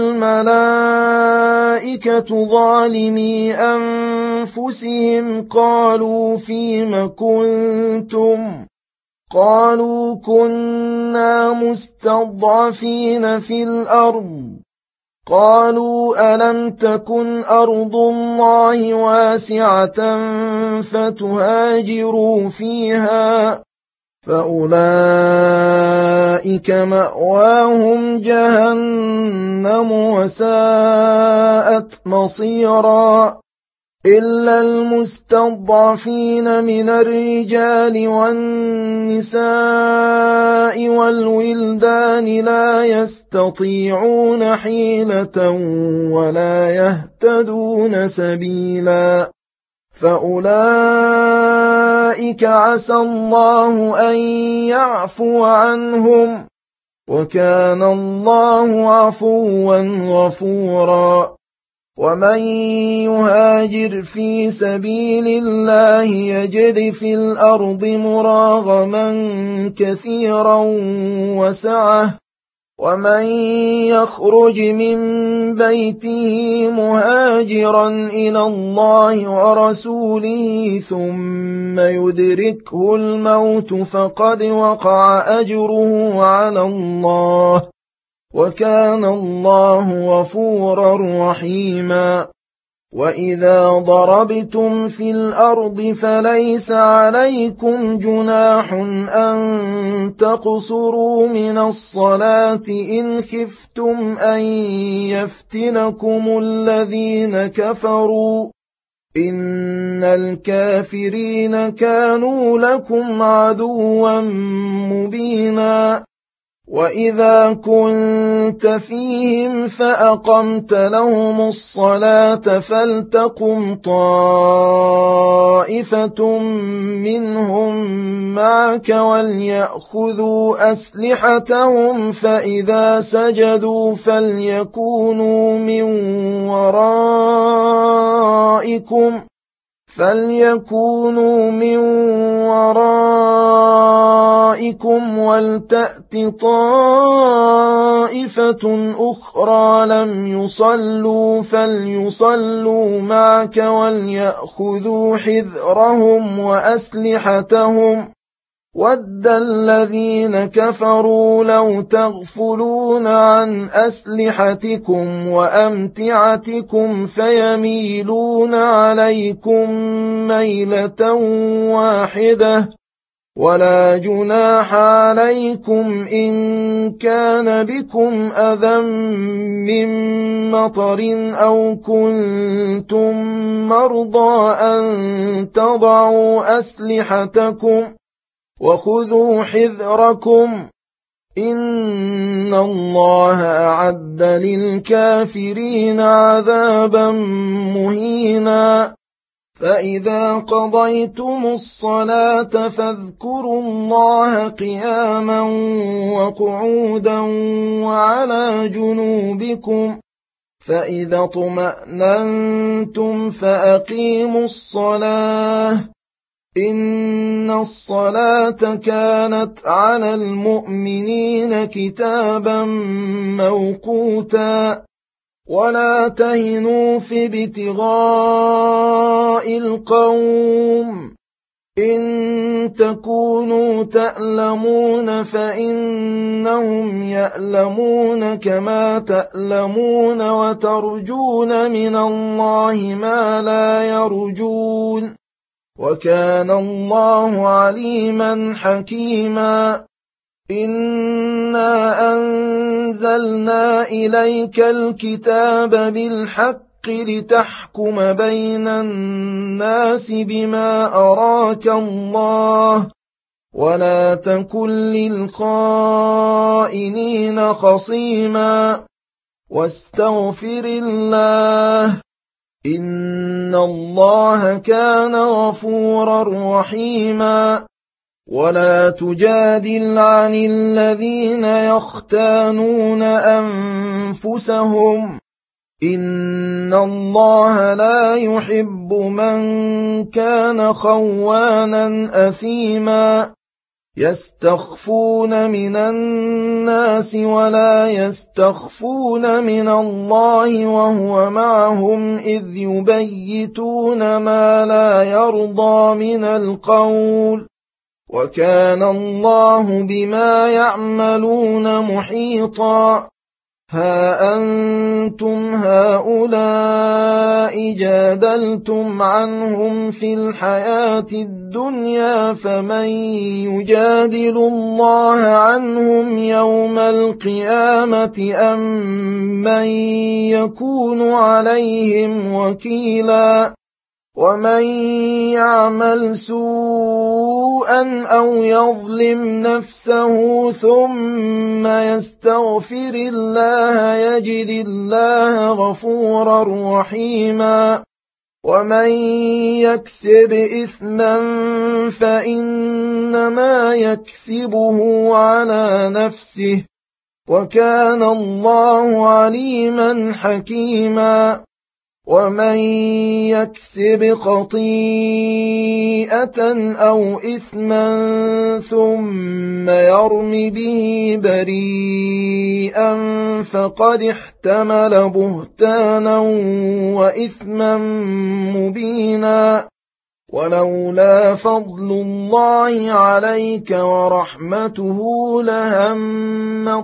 الملائكة ظالمي أنفسهم قالوا فيم كنتم قالوا كنا مستضعفين في الأرض قالوا ألم تكن أرض الله واسعة فتهاجروا فيها فأولئك مأواهم جهنم جهنم وساءت مصيرا إلا المستضعفين من الرجال والنساء والولدان لا يستطيعون حيلة ولا يهتدون سبيلا فأولئك عسى الله أن يعفو عنهم وكان الله عفوا غفورا ومن يهاجر في سبيل الله يجد في الأرض مراغما كثيرا وسعة ومن يخرج من بيته مهاجرا إلى الله ورسوله ثم يدركه الموت فقد وقع أجره على الله وكان الله غفورا رحيما وإذا ضربتم في الأرض فليس عليكم جناح أن تقصروا من الصلاة إن خفتم أن يفتنكم الذين كفروا إن الكافرين كانوا لكم عدوا مبينا وإذا كنت فيهم فأقمت لهم الصلاة فلتقم طائفة منهم معك وليأخذوا أسلحتهم فإذا سجدوا فليكونوا من ورائكم فليكونوا من ورائكم ولتأت طائفة أخرى لم يصلوا فليصلوا معك وليأخذوا حذرهم وأسلحتهم ود الذين كفروا لو تغفلون عن أسلحتكم وأمتعتكم فيميلون عليكم ميلة واحدة ولا جناح عليكم إن كان بكم أذى من مطر أو كنتم مرضى أن تضعوا أسلحتكم وخذوا حذركم إن الله أعد للكافرين عذابا مهينا فإذا قضيتم الصلاة فاذكروا الله قياما وقعودا وعلى جنوبكم فإذا اطمأننتم فأقيموا الصلاة إن الصلاة كانت على المؤمنين كتابا موقوتا ولا تهنوا في ابتغاء القوم إن تكونوا تألمون فإنهم يألمون كما تألمون وترجون من الله ما لا يرجون وكان الله عليما حكيما إنا أنزلنا إليك الكتاب بالحق لتحكم بين الناس بما أراك الله ولا تكن للخائنين خصيما واستغفر الله إن الله كان غفورا رحيما ولا تجادل عن الذين يختانون أنفسهم إن الله لا يحب من كان خوانا أثيما يستخفون من الناس ولا يستخفون من الله وهو معهم إذ يبيتون ما لا يرضى من القول وكان الله بما يعملون محيطا ها أنتم هؤلاء جادلتم عنهم في الحياة الدنيا فمن يجادل الله عنهم يوم القيامة أم من يكون عليهم وكيلا ومن يعمل سوءا أو يظلم نفسه ثم يستغفر الله يجد الله غفورا رحيما ومن يكسب إثما فإنما يكسبه على نفسه وكان الله عليما حكيما ومن يكسب خطيئة أو إثما ثم يرم به بريئا فقد احتمل بهتانا وإثما مبينا ولولا فضل الله عليك ورحمته لهم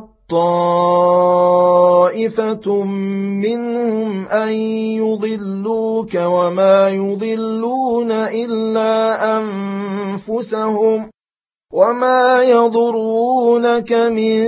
طائفة منهم أن يضلوك وما يضلون إلا أنفسهم وما يضرونك من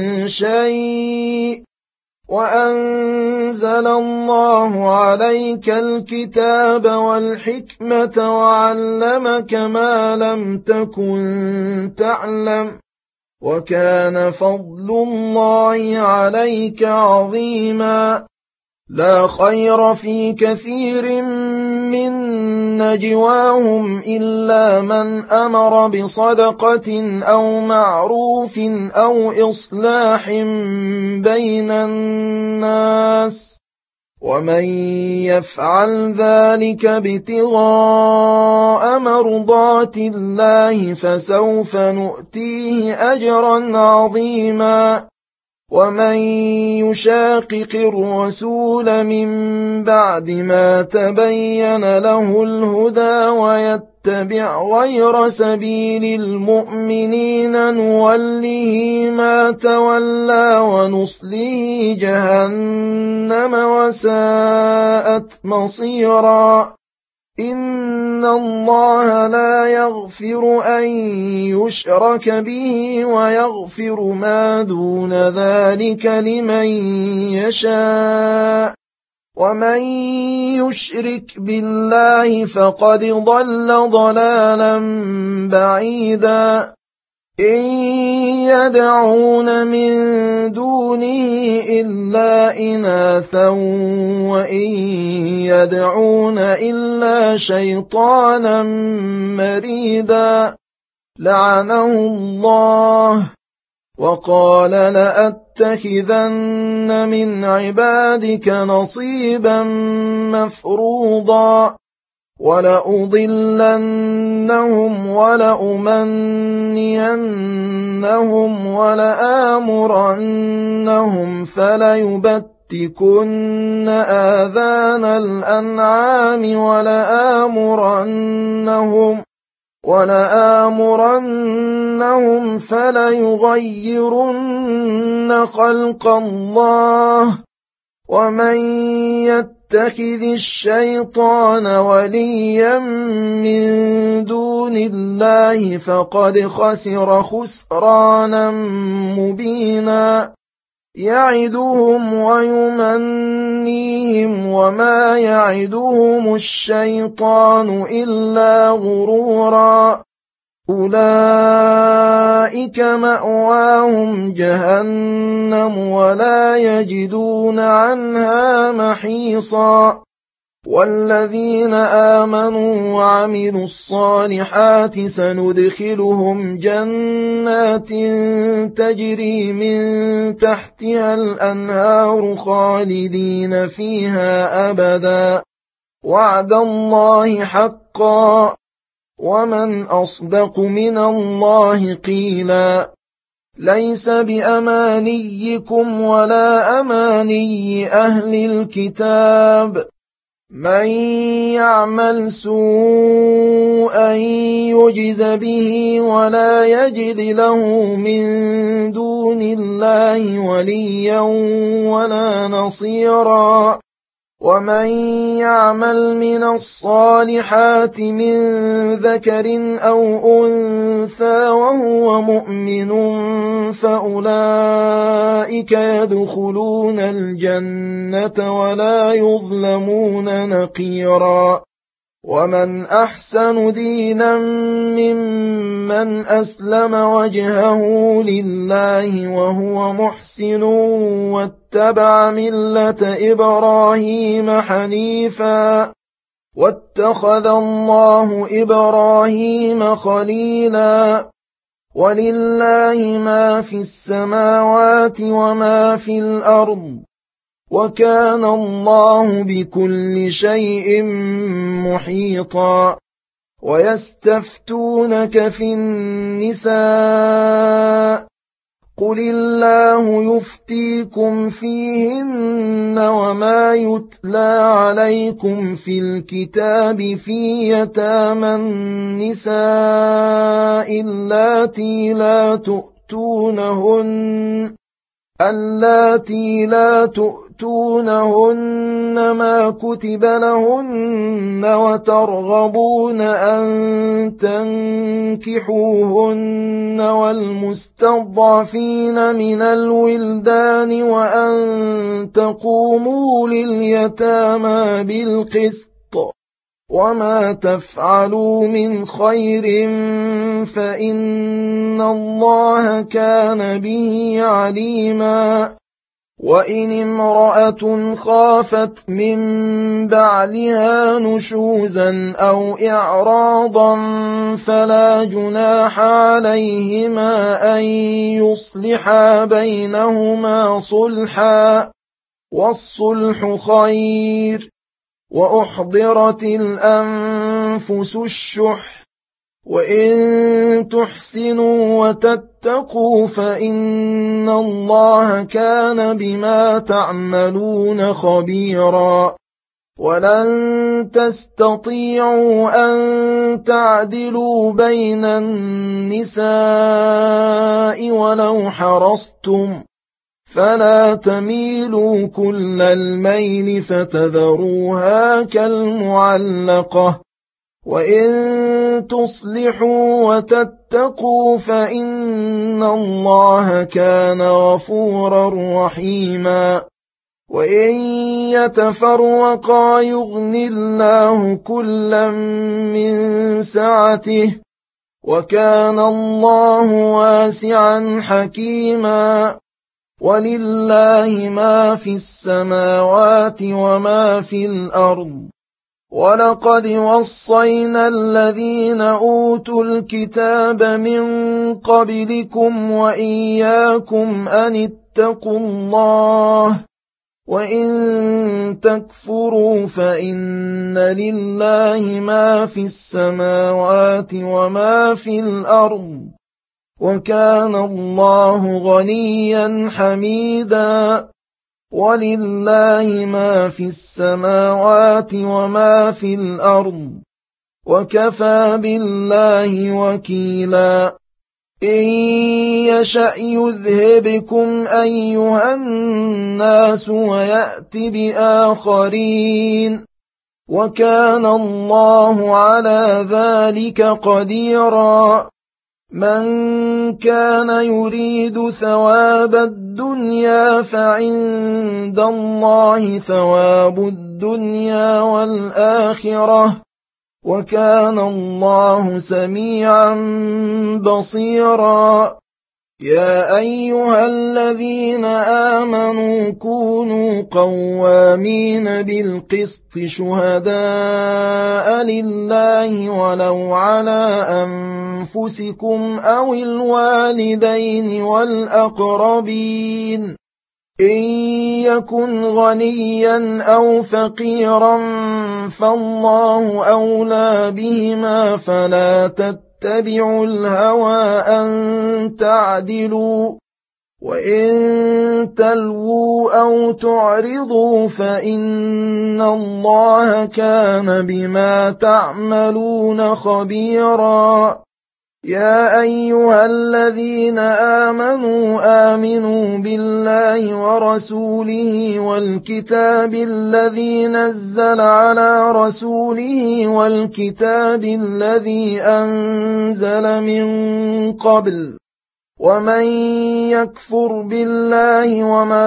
شيء وأنزل الله عليك الكتاب والحكمة وعلمك ما لم تكن تعلم وكان فضل الله عليك عظيما لا خير في كثير من نجواهم إلا من أمر بصدقة أو معروف أو إصلاح بين الناس ومن يفعل ذلك ابتغاء مرضات الله فسوف نؤتيه أجرا عظيما ومن يشاقق الرسول من بعد ما تبين له الهدى ويتبع غير سبيل المؤمنين نوله ما تولى ونصله جهنم وساءت مصيرا إن الله لا يغفر أن يشرك به ويغفر ما دون ذلك لمن يشاء ومن يشرك بالله فقد ضل ضلالا بعيدا إن يدعون من دونه إلا إناثا وإن يدعون إلا شيطانا مريدا لعنه الله وقال لأتخذن من عبادك نصيبا مفروضا ولأضلنهم ولأمنينهم ولآمرنهم فليبتكن آذان الأنعام ولآمرنهم ولآمرنهم فليغيرن خلق الله ومن يتخذ الشيطان وليا من دون الله فقد خسر خسرانا مبينا يعدهم ويمنيهم وما يعدهم الشيطان إلا غرورا أولئك مأواهم جهنم ولا يجدون عنها محيصا والذين آمنوا وعملوا الصالحات سندخلهم جنات تجري من تحتها الأنهار خالدين فيها أبدا وعد الله حقا ومن أصدق من الله قيلا ليس بأمانيكم ولا أماني أهل الكتاب من يعمل سوءا يجز به ولا يجد له من دون الله وليا ولا نصيرا ومن يعمل من الصالحات من ذكر أو أنثى وهو مؤمن فأولئك يدخلون الجنة ولا يظلمون نقيرا ومن أحسن دينا ممن أسلم وجهه لله وهو محسن واتبع ملة إبراهيم حنيفا واتخذ الله إبراهيم خليلا ولله ما في السماوات وما في الأرض وكان الله بكل شيء محيطا ويستفتونك في النساء قل الله يفتيكم فيهن وما يتلى عليكم في الكتاب في يتامى النساء اللاتي لا تؤتونهن اللاتي لا تؤتونهن ما كتب لهن وترغبون أن تنكحوهن والمستضعفين من الولدان وأن تقوموا لليتامى بالقسط وما تفعلوا من خير فإن الله كان به عليما وإن امرأة خافت من بعلها نشوزا أو إعراضا فلا جناح عليهما أن يصلحا بينهما صلحا والصلح خير وأحضرت الأنفس الشح وإن تحسنوا وتتقوا فإن الله كان بما تعملون خبيرا ولن تستطيعوا أن تعدلوا بين النساء ولو حرصتم فلا تميلوا كل الميل فتذروها كالمعلقة وإن تصلحوا وتتقوا فإن الله كان غفورا رحيما وإن يتفرقا يغن الله كلا من سعته وكان الله واسعا حكيما ولله ما في السماوات وما في الأرض ولقد وصينا الذين أوتوا الكتاب من قبلكم وإياكم أن اتقوا الله وإن تكفروا فإن لله ما في السماوات وما في الأرض وكان الله غنيا حميدا ولله ما في السماوات وما في الأرض وكفى بالله وكيلا إن يشأ يذهبكم أيها الناس ويأت بآخرين وكان الله على ذلك قديرا من كان يريد ثواب الدنيا فعند الله ثواب الدنيا والآخرة وكان الله سميعا بصيرا يا أيها الذين آمنوا كونوا قوامين بالقسط شهداء لله ولو على أنفسكم أو الوالدين والأقربين إن يكن غنيا أو فقيرا فالله أولى بهما فلا تتبعوا الهوى أن تعدلوا وإن تلووا أو تعرضوا فإن الله كان بما تعملون خبيرا. يا أيها الذين آمنوا آمنوا بالله ورسوله والكتاب الذي نزل على رسوله والكتاب الذي أنزل من قبل، ومن يكفر بالله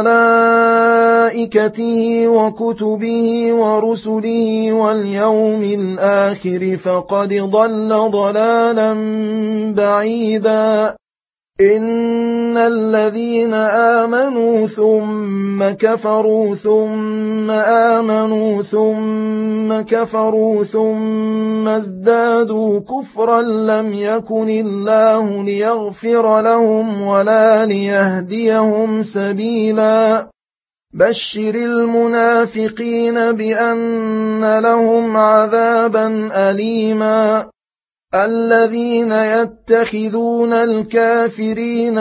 وملائكته وكتبه ورسله واليوم الآخر فقد ضل ضلالا بعيدا. إن الذين آمنوا ثم كفروا ثم آمنوا ثم كفروا ثم ازدادوا كفرا لم يكن الله ليغفر لهم ولا ليهديهم سبيلا. بشر المنافقين بأن لهم عذابا أليما. الذين يتخذون الكافرين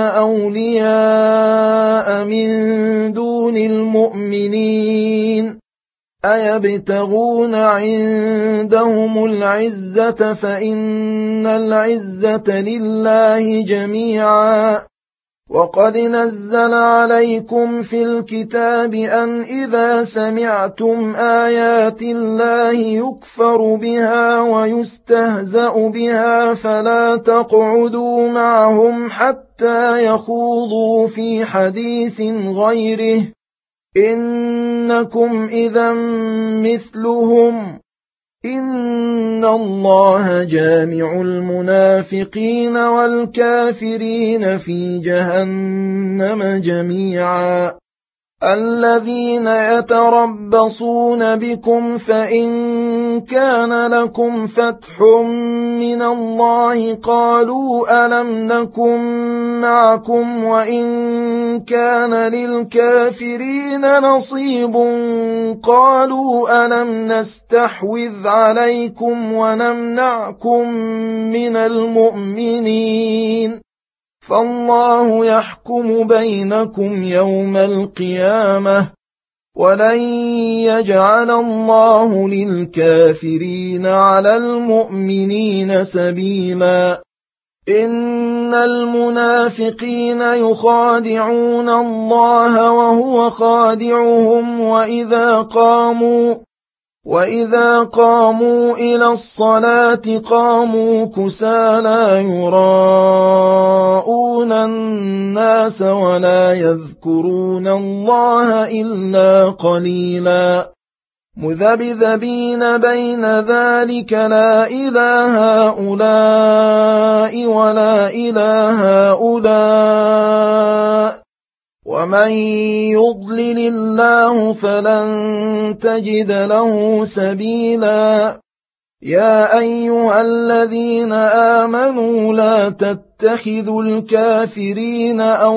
أولياء من دون المؤمنين أيبتغون عندهم العزة فإن العزة لله جميعا. وقد نزل عليكم في الكتاب أن إذا سمعتم آيات الله يكفر بها ويستهزأ بها فلا تقعدوا معهم حتى يخوضوا في حديث غيره إنكم إذا مثلهم. إن الله جامع المنافقين والكافرين في جهنم جميعا. الذين يتربصون بكم فإن كان لكم فتح من الله قالوا ألم نكن معكم وإن كان للكافرين نصيب قالوا ألم نستحوذ عليكم ونمنعكم من المؤمنين فالله يحكم بينكم يوم القيامة ولن يجعل الله للكافرين على المؤمنين سبيلا. إن المنافقين يخادعون الله وهو خادعهم وإذا قاموا وإذا قاموا إلى الصلاة قاموا كسالى يراءون الناس ولا يذكرون الله إلا قليلا. مذبذبين بين ذلك لا إله هؤلاء ولا إله هؤلاء ومن يضلل الله فلن تجد له سبيلا. يا أيها الذين آمنوا لا تتخذوا الكافرين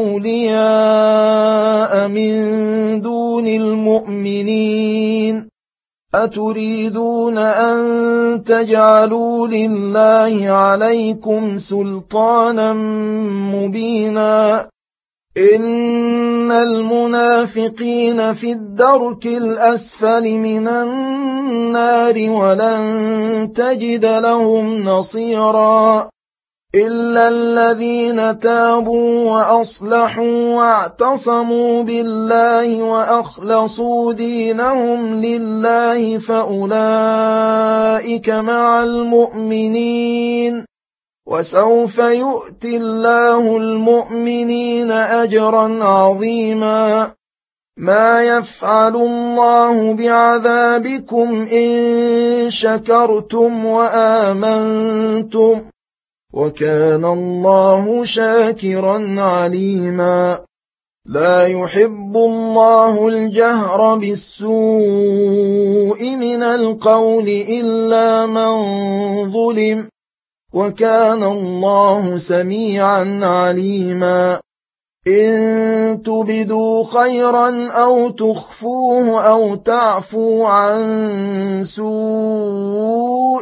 أولياء من دون المؤمنين أتريدون أن تجعلوا لله عليكم سلطانا مبينا. إن المنافقين في الدرك الأسفل من النار ولن تجد لهم نصيرا إلا الذين تابوا وأصلحوا واعتصموا بالله وأخلصوا دينهم لله فأولئك مع المؤمنين وسوف يؤتي الله المؤمنين أجرا عظيما. ما يفعل الله بعذابكم إن شكرتم وآمنتم وكان الله شاكرا عليما. لا يحب الله الجهر بالسوء من القول إلا من ظلم وكان الله سميعا عليما. إن تبدوا خيرا أو تخفوه أو تعفوا عن سوء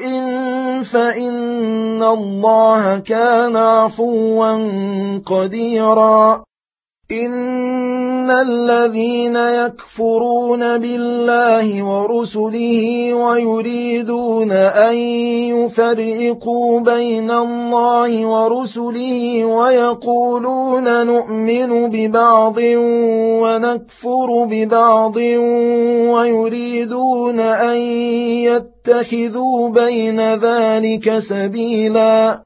فإن الله كان عفوا قديرا. إن الذين يكفرون بالله ورسله ويريدون أن يفرقوا بين الله ورسله ويقولون نؤمن ببعض ونكفر ببعض ويريدون أن يتخذوا بين ذلك سبيلا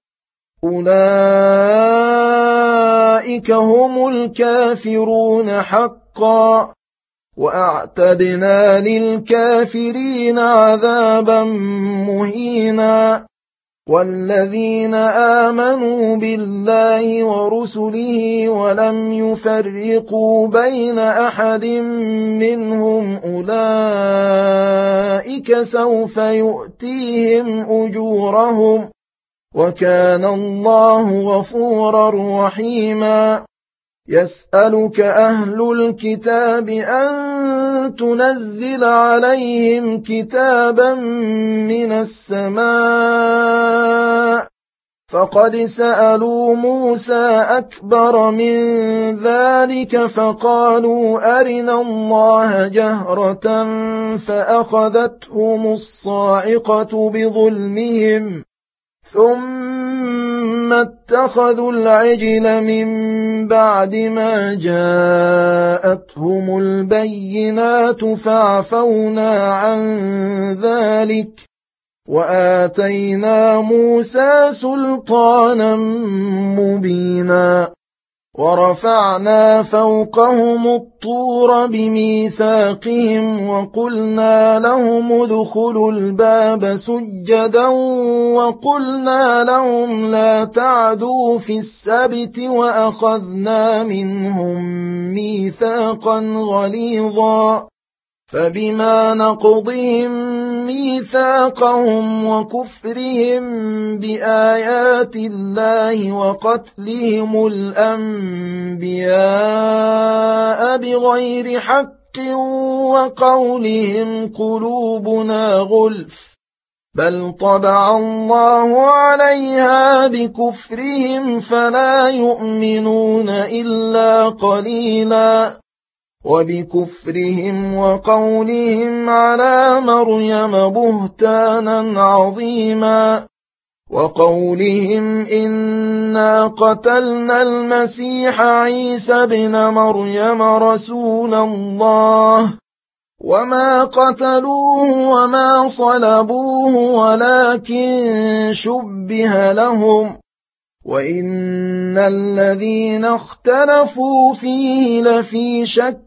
أولئك هم الكافرون حقا وأعتدنا للكافرين عذابا مهينا والذين آمنوا بالله ورسله ولم يفرقوا بين أحد منهم أولئك سوف يؤتيهم أجورهم وكان الله غفورا رحيما يسألك أهل الكتاب أن تنزل عليهم كتابا من السماء فقد سألوا موسى أكبر من ذلك فقالوا أرنا الله جهرة فأخذتهم الصاعقة بظلمهم ثم اتخذوا العجل من بعد ما جاءتهم البينات فعفونا عن ذلك وآتينا موسى سلطانا مبينا ورفعنا فوقهم الطور بميثاقهم وقلنا لهم ادخلوا الباب سجدا وقلنا لهم لا تعدوا في السبت وأخذنا منهم ميثاقا غليظا فبما نقضهم ميثاقهم وكفرهم بآيات الله وقتلهم الأنبياء بغير حق وقولهم قلوبنا غلف بل طبع الله عليها بكفرهم فلا يؤمنون إلا قليلا وبكفرهم وقولهم على مريم بهتانا عظيما وقولهم إنا قتلنا المسيح عيسى ابن مريم رسول الله وما قتلوه وما صلبوه ولكن شبه لهم وإن الذين اختلفوا فيه لفي شك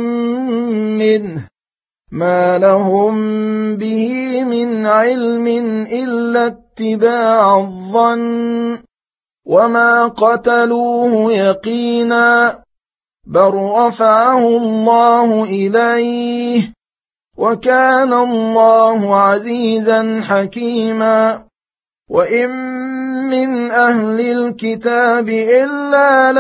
منه ما لهم به من علم إلا اتباع الظن وما قتلوه يقينا بل رفعه الله إليه وكان الله عزيزا حكيما وإن من أهل الكتاب إلا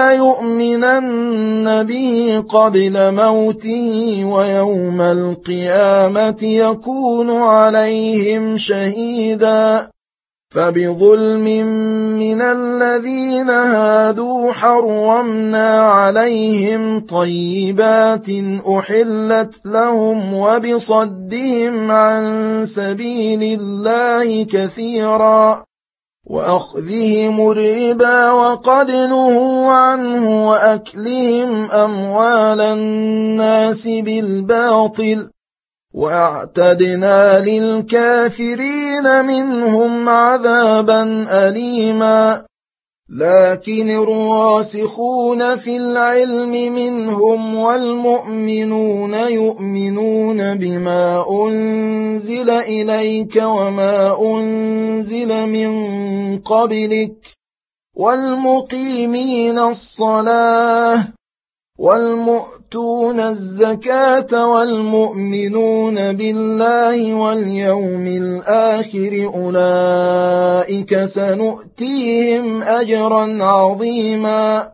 ليؤمنن به قبل موته ويوم القيامة يكون عليهم شهيدا فبظلم من الذين هادوا حرمنا عليهم طيبات أحلت لهم وبصدهم عن سبيل الله كثيرا وأخذهم الربا وقد نهوا عنه وأكلهم أموال الناس بالباطل وأعتدنا للكافرين منهم عذابا أليما لكن الراسخون في العلم منهم والمؤمنون يؤمنون بما أنزل إليك وما أنزل من قبلك والمقيمين الصلاة والمؤتون الزكاة والمؤمنون بالله واليوم الآخر أولئك سنؤتيهم أجرا عظيما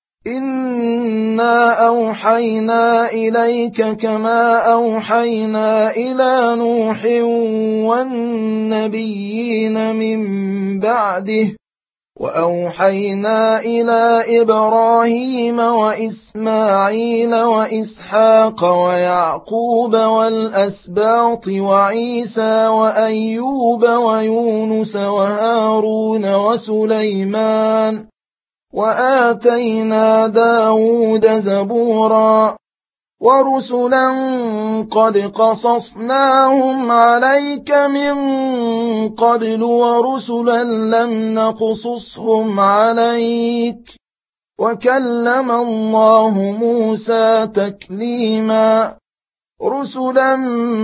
إنا أوحينا إليك كما أوحينا إلى نوح والنبيين من بعده وأوحينا إلى إبراهيم وإسماعيل وإسحاق ويعقوب والأسباط وعيسى وأيوب ويونس وهارون وسليمان وآتينا داود زبورا ورسلا قد قصصناهم عليك من قبل ورسلا لم نقصصهم عليك وكلم الله موسى تكليما رسلا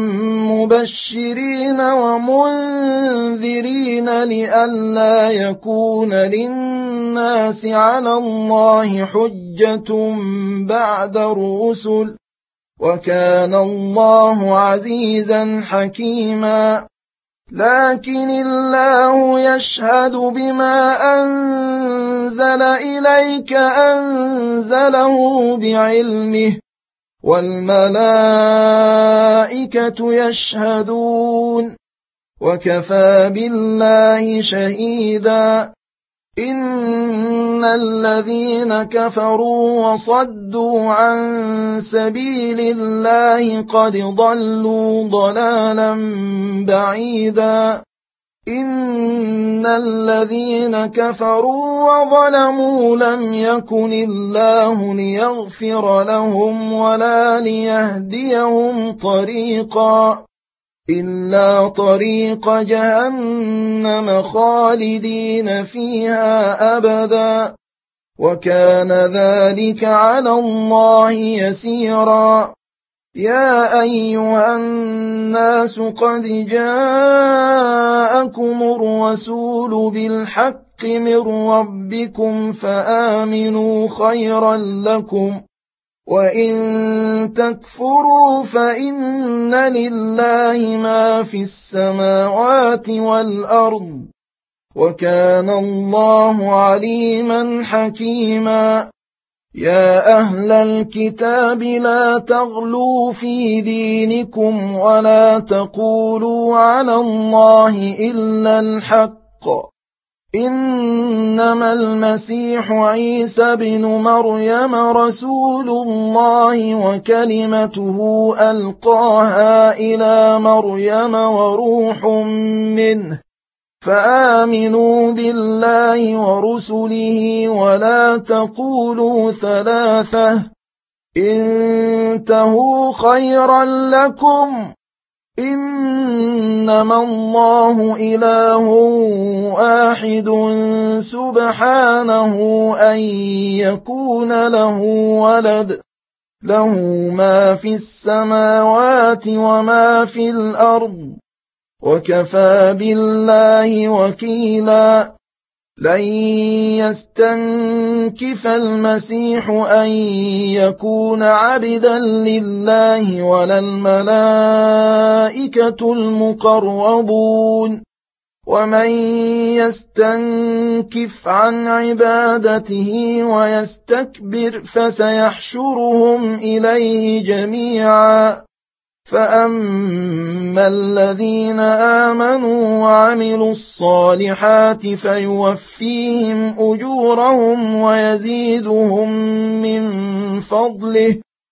مبشرين ومنذرين لئلا يكون للناس على الله حجة بعد الرسل وكان الله عزيزا حكيما لكن الله يشهد بما أنزل إليك أنزله بعلمه والملائكة يشهدون وكفى بالله شهيدا إن الذين كفروا وصدوا عن سبيل الله قد ضلوا ضلالا بعيدا إن الذين كفروا وظلموا لم يكن الله ليغفر لهم ولا ليهديهم طريقا إلا طريق جهنم خالدين فيها أبدا وكان ذلك على الله يسيرا يا أيها الناس قد جاءكم الرسول بالحق من ربكم فآمنوا خيرا لكم وإن تكفروا فإن لله ما في السماوات والأرض وكان الله عليما حكيما يا أهل الكتاب لا تغلوا في دينكم ولا تقولوا على الله إلا الحق إنما المسيح عيسى بن مريم رسول الله وكلمته ألقاها إلى مريم وروح منه فآمنوا بالله ورسله ولا تقولوا ثلاثة انتهوا خيرا لكم إنما الله إله واحد سبحانه أن يكون له ولد له ما في السماوات وما في الأرض وكفى بالله وكيلا لن يستنكف المسيح أن يكون عبدا لله ولا الملائكة المقربون ومن يستنكف عن عبادته ويستكبر فسيحشرهم إليه جميعا فأما الذين آمنوا وعملوا الصالحات فيوفيهم أجورهم ويزيدهم من فضله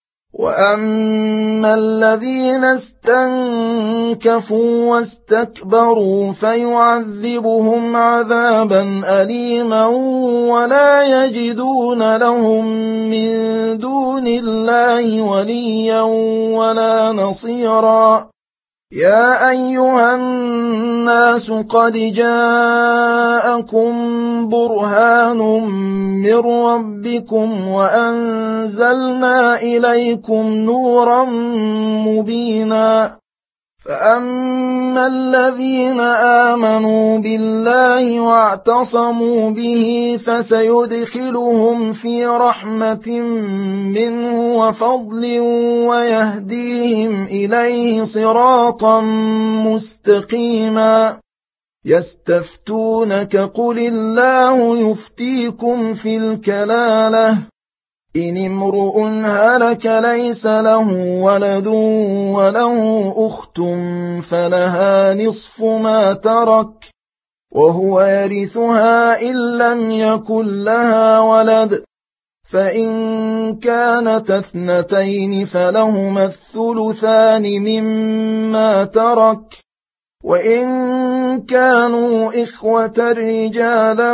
وأما الذين استنكفوا واستكبروا فيعذبهم عذابا أليما ولا يجدون لهم من دون الله وليا ولا نصيرا يا أيها الناس قد جاءكم برهان من ربكم وأنزلنا إليكم نورا مبينا فأما الذين آمنوا بالله واعتصموا به فسيدخلهم في رحمة منه وفضل ويهديهم إليه صراطا مستقيما يستفتونك قل الله يفتيكم في الكلالة إن امرؤ هلك ليس له ولد وله أخت فلها نصف ما ترك وهو يرثها إن لم يكن لها ولد، فإن كانت اثنتين فلهما الثلثان مما ترك، وإن كانوا إخوة رجالا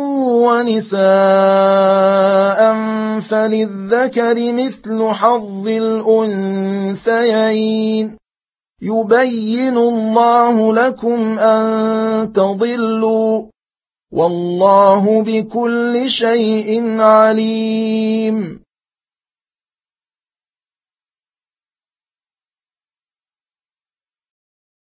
ونساء فللذكر مثل حظ الأنثيين، يبين الله لكم أن تضلوا، والله بكل شيء عليم.